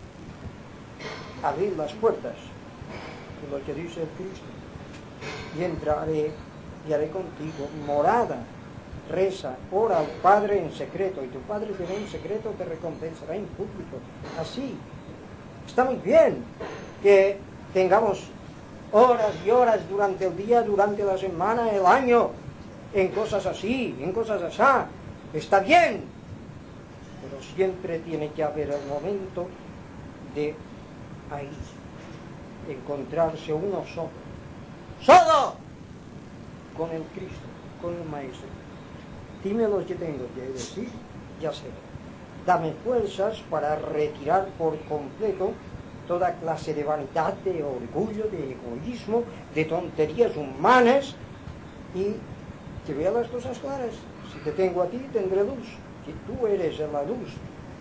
Abrir las puertas, de lo que dice el Cristo. Y entraré y haré contigo morada, reza, ora al Padre en secreto, y tu Padre que ve en secreto te recompensará en público. Así, está muy bien que tengamos horas y horas durante el día, durante la semana, el año, en cosas así, en cosas así. Está bien, pero siempre tiene que haber el momento de ahí, encontrarse uno solo con el Cristo, con el Maestro. Dime lo que tengo que decir, ya sé. Dame fuerzas para retirar por completo toda clase de vanidad, de orgullo, de egoísmo, de tonterías humanas, y que vea las cosas claras. Si te tengo a ti, tendré luz, que tú eres la luz.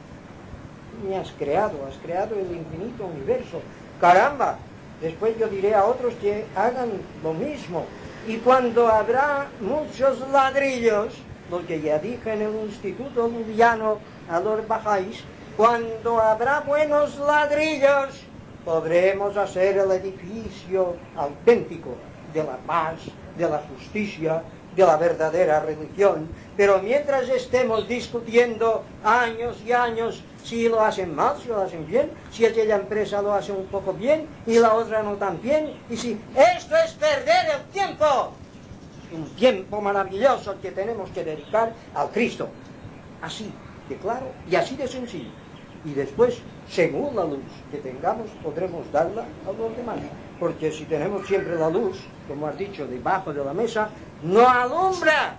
Me has creado el infinito universo. ¡Caramba! Después yo diré a otros que hagan lo mismo. Y cuando habrá muchos ladrillos, lo que ya dije en el Instituto Ludiano a los Bajáis, cuando habrá buenos ladrillos, podremos hacer el edificio auténtico de la paz, de la justicia, de la verdadera religión. Pero mientras estemos discutiendo años y años si lo hacen mal, si lo hacen bien, si aquella empresa lo hace un poco bien y la otra no tan bien, y si esto es perder el tiempo, un tiempo maravilloso que tenemos que dedicar al Cristo, así de claro y así de sencillo. Y después, según la luz que tengamos, podremos darla a los demás. Porque si tenemos siempre la luz, como has dicho, debajo de la mesa, no alumbra.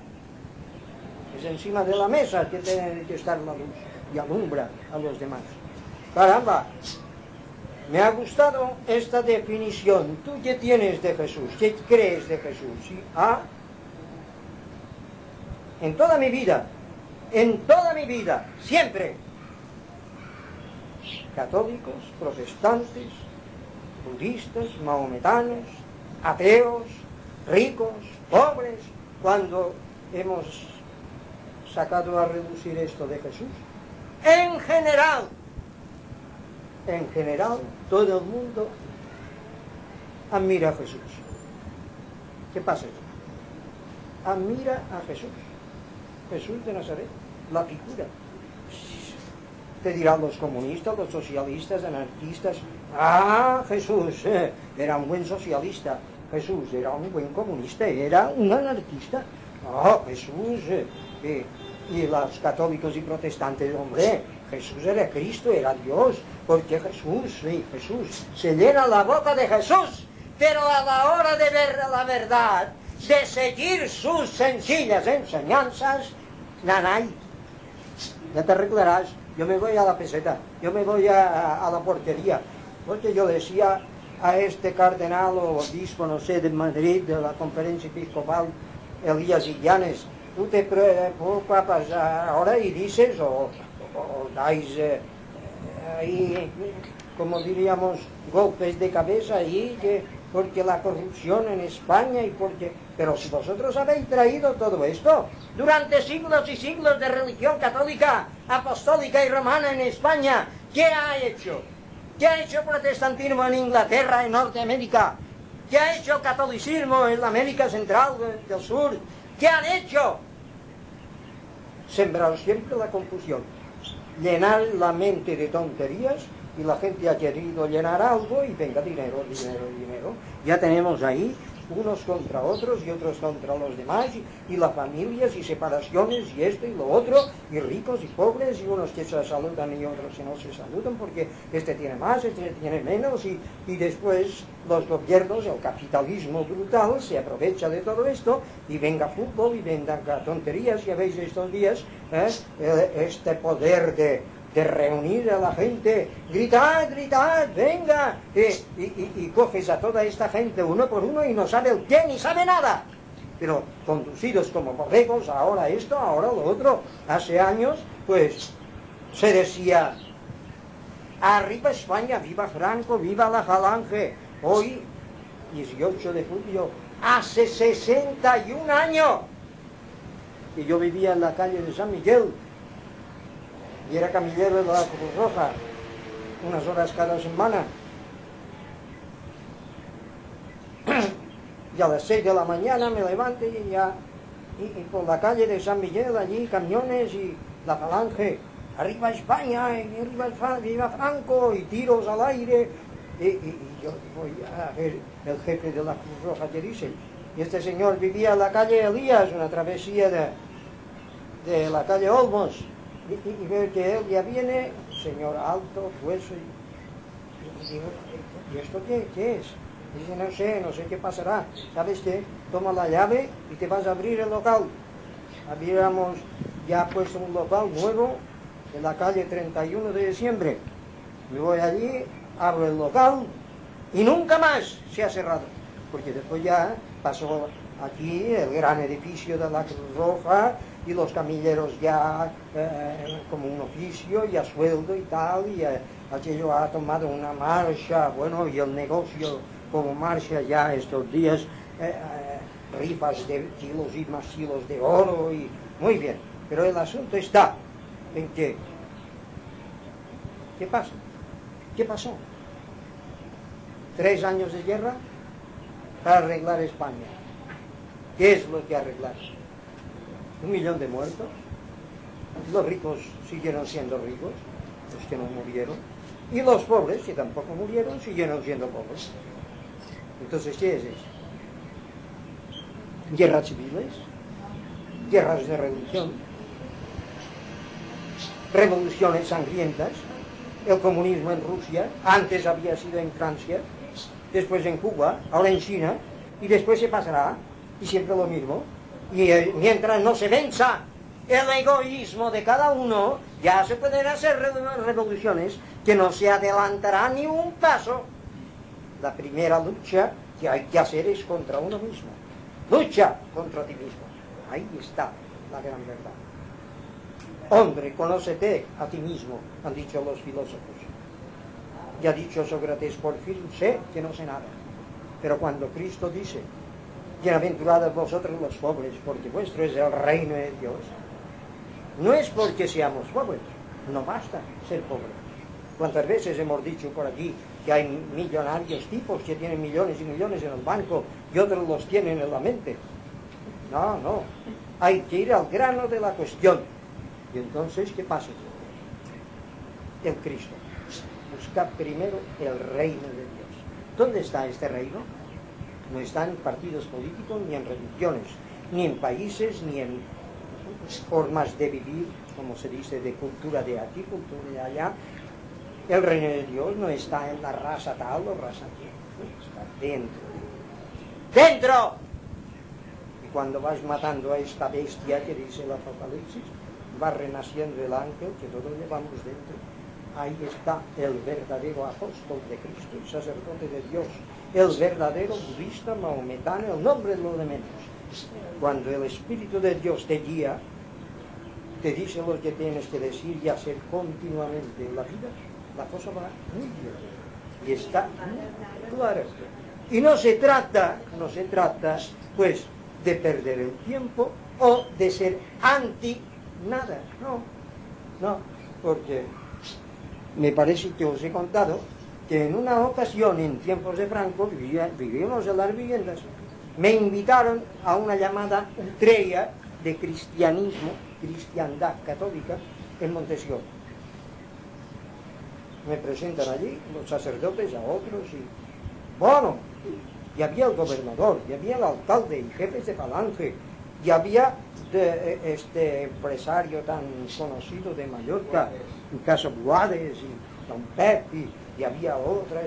Es encima de la mesa que tiene que estar la luz y alumbra a los demás. Caramba, me ha gustado esta definición. ¿Tú qué tienes de Jesús? ¿Qué crees de Jesús? ¿Sí? ¿Ah? En toda mi vida, siempre, católicos, protestantes, budistas, mahometanos, ateos, ricos, pobres, cuando hemos sacado a reducir esto de Jesús, en general, todo el mundo admira a Jesús. ¿Qué pasa? Admira a Jesús de Nazaret, la figura. Te dirán los comunistas, los socialistas, anarquistas, Jesús era un buen socialista, Jesús era un buen comunista, era un anarquista, Jesús, y los católicos y protestantes, hombre, Jesús era Cristo, era Dios, porque Jesús se llena la boca de Jesús, pero a la hora de ver la verdad, de seguir sus sencillas enseñanzas, nanay, ya te arreglarás. Yo me voy a la peseta, yo me voy a la porquería. Porque yo decía a este cardenal o obispo, no sé, de Madrid, de la conferencia episcopal, Elías Illanes, tú te preocupas ahora y dices, o dais ahí, como diríamos, golpes de cabeza ahí, porque la corrupción en España y porque... Pero si vosotros habéis traído todo esto durante siglos y siglos de religión católica, apostólica y romana en España, ¿qué ha hecho? ¿Qué ha hecho protestantismo en Inglaterra, en Norteamérica? ¿Qué ha hecho catolicismo en la América Central del Sur? ¿Qué han hecho? sembrar siempre la confusión, llenar la mente de tonterías, y la gente ha querido llenar algo y venga dinero, dinero, dinero. Ya tenemos ahí unos contra otros y otros contra los demás, y las familias y separaciones y esto y lo otro, y ricos y pobres, y unos que se saludan y otros que no se saludan porque este tiene más, este tiene menos, y después los gobiernos, el capitalismo brutal se aprovecha de todo esto, y venga fútbol y venga tonterías. Ya veis estos días este poder de reunir a la gente, gritad, gritad, venga, y coges a toda esta gente uno por uno y no sabe el qué, ni sabe nada, pero conducidos como borregos, ahora esto, ahora lo otro. Hace años, pues, se decía, arriba España, viva Franco, viva la Falange. Hoy, 18 de julio, hace 61 años, que yo vivía en la calle de San Miguel, y era camillero de la Cruz Roja, unas horas cada semana. Y a las 6 de la mañana me levanto y por la calle de San Miguel, allí camiones y la Falange, arriba España, y arriba viva Franco, y tiros al aire. Y yo voy a ver el jefe de la Cruz Roja que dice, y este señor vivía en la calle Elías, una travesía de la calle Olmos, y veo que él ya viene, señor alto, grueso, y digo, ¿y esto qué es? Dice, no sé qué pasará. ¿Sabes qué? Toma la llave y te vas a abrir el local. Habíamos ya puesto un local nuevo en la calle 31 de diciembre. Me voy allí, abro el local y nunca más se ha cerrado, porque después ya pasó aquí el gran edificio de la Cruz Roja, y los camilleros ya como un oficio y a sueldo y tal, y aquello ha tomado una marcha, bueno, y el negocio como marcha ya estos días, rifas de kilos y más kilos de oro, y muy bien. Pero el asunto está en que, ¿qué pasa? ¿Qué pasó? 3 años de guerra para arreglar España. ¿Qué es lo que arreglar? 1 millón de muertos. Los ricos siguieron siendo ricos, los que no murieron, y los pobres, que tampoco murieron, siguieron siendo pobres. Entonces, ¿qué es eso? Guerras civiles, guerras de religión, revoluciones sangrientas. El comunismo en Rusia, antes había sido en Francia, después en Cuba, ahora en China, y después se pasará, y siempre lo mismo. Y mientras no se venza el egoísmo de cada uno, ya se pueden hacer revoluciones que no se adelantará ni un paso. La primera lucha que hay que hacer es contra uno mismo. Lucha contra ti mismo. Ahí está la gran verdad. Hombre, conócete a ti mismo, han dicho los filósofos. Y ha dicho Sócrates, por fin sé que no sé nada. Pero cuando Cristo dice, bienaventurados vosotros los pobres, porque vuestro es el reino de Dios, no es porque seamos pobres, no basta ser pobres. ¿Cuántas veces hemos dicho por aquí que hay millonarios tipos que tienen millones y millones en el banco y otros los tienen en la mente? No, hay que ir al grano de la cuestión. Y entonces, ¿qué pasa? El Cristo. Buscar primero el reino de Dios. ¿Dónde está este reino? No está en partidos políticos, ni en religiones, ni en países, ni en formas de vivir, como se dice, de cultura de aquí, cultura de allá. El reino de Dios no está en la raza tal o raza aquella, está dentro. ¡Dentro! Y cuando vas matando a esta bestia que dice el Apocalipsis, va renaciendo el ángel que todos llevamos dentro. Ahí está el verdadero apóstol de Cristo, el sacerdote de Dios, el verdadero budista maometano, el nombre de lo de menos. Cuando el Espíritu de Dios te guía, te dice lo que tienes que decir y hacer continuamente en la vida, la cosa va muy bien. Y está muy claro. Y no se trata, pues, de perder el tiempo o de ser anti nada, no, porque me parece que os he contado que en una ocasión, en tiempos de Franco, vivíamos en las viviendas, me invitaron a una llamada utreya de cristianismo cristiandad católica en Montesión. Me presentan allí los sacerdotes a otros y bueno, y había el gobernador, y había el alcalde y jefes de falange, y había este empresario tan conocido de Mallorca, en caso Buades y Don Pep, y había otras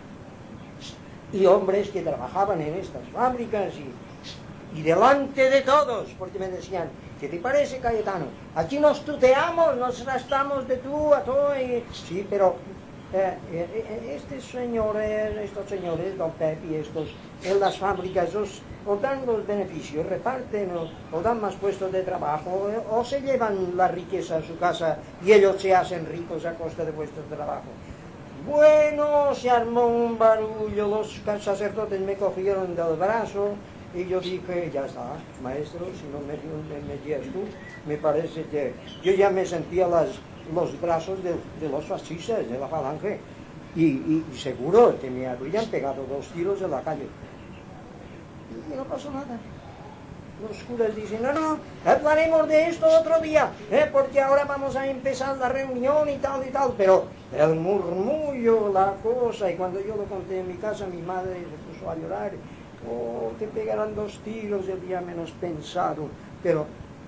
y hombres que trabajaban en estas fábricas y delante de todos, porque me decían, ¿qué te parece, Cayetano? Aquí nos tuteamos, nos gastamos de tú a todo. Sí, pero estos señores, Don Pep y estos, en las fábricas os dan los beneficios, reparten o dan más puestos de trabajo, o se llevan la riqueza a su casa y ellos se hacen ricos a costa de vuestro trabajo. Bueno, se armó un barullo, los sacerdotes me cogieron del brazo y yo dije, ya está, maestro, si no me guías tú, me parece que yo ya me sentía los brazos de los fascistas, de la falange, y seguro que me habrían pegado 2 tiros en la calle. Y no pasó nada. Los curas dicen, no, hablaremos de esto otro día, porque ahora vamos a empezar la reunión y tal, pero el murmullo, la cosa, y cuando yo lo conté en mi casa, mi madre se puso a llorar, te pegarán 2 tiros el día menos pensado, pero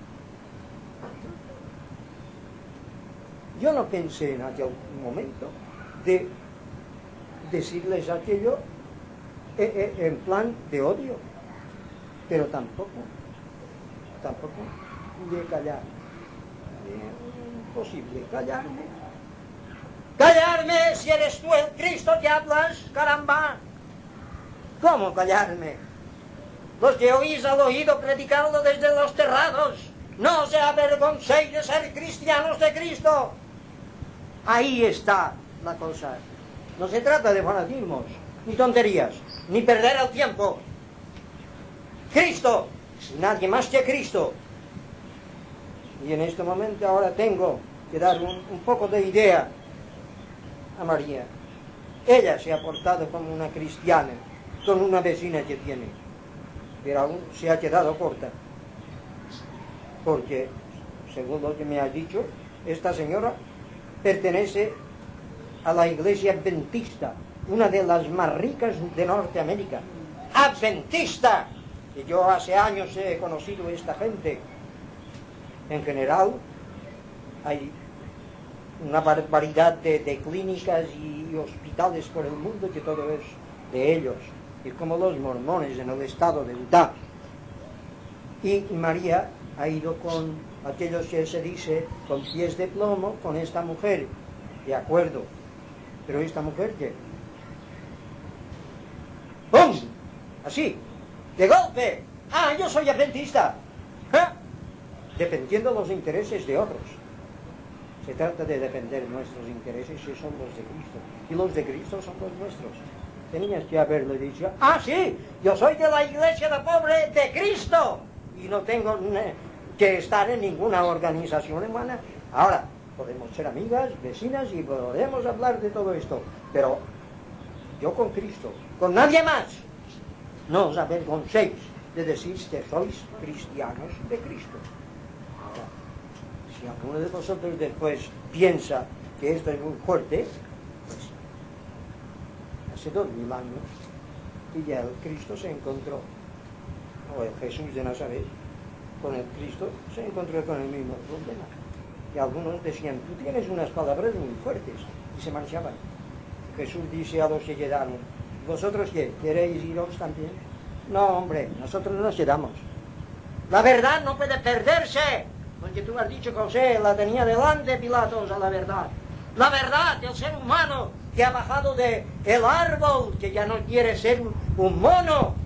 yo no pensé en aquel momento de decirles aquello en plan de odio, pero tampoco de callar. Imposible callarme si eres tú el Cristo que hablas, caramba. ¿Cómo callarme? Los que oís al oído predicarlo desde los terrados, no os avergoncéis de ser cristianos de Cristo. Ahí está la cosa. No se trata de fanatismos, ni tonterías, ni perder el tiempo. Cristo, nadie más que Cristo. Y en este momento ahora tengo que dar un poco de idea a María. Ella se ha portado como una cristiana, con una vecina que tiene, pero aún se ha quedado corta, porque, según lo que me ha dicho, esta señora pertenece a la iglesia adventista, una de las más ricas de Norteamérica. ¡Adventista! Y yo hace años he conocido a esta gente. En general, hay una barbaridad de clínicas y hospitales por el mundo que todo es de ellos, y como los mormones en el estado de Utah. Y María ha ido con aquellos que se dice con pies de plomo con esta mujer, de acuerdo, pero esta mujer ¿qué? ¡Pum! Así, de golpe. Yo soy adventista. Defendiendo los intereses de otros. Se trata de defender nuestros intereses, y son los de Cristo, y los de Cristo son los nuestros. Tenías que haberle dicho, sí, yo soy de la iglesia de pobre de Cristo, y no tengo que estar en ninguna organización humana. Ahora, podemos ser amigas, vecinas, y podemos hablar de todo esto, pero yo con Cristo, con nadie más. No os avergoncéis de decir que sois cristianos de Cristo. Ahora, si alguno de vosotros después piensa que esto es muy fuerte, pues hace 2000 años y ya el Cristo se encontró, o el Jesús de Nazaret, con el Cristo se encontró con el mismo problema. Y algunos decían, tú tienes unas palabras muy fuertes, y se marchaban. Jesús dice a los que quedaron, ¿vosotros qué? ¿Queréis iros también? No, hombre, nosotros nos quedamos. La verdad no puede perderse, porque tú has dicho que José la tenía delante, Pilatos, a la verdad. La verdad del ser humano que ha bajado del árbol, que ya no quiere ser un mono,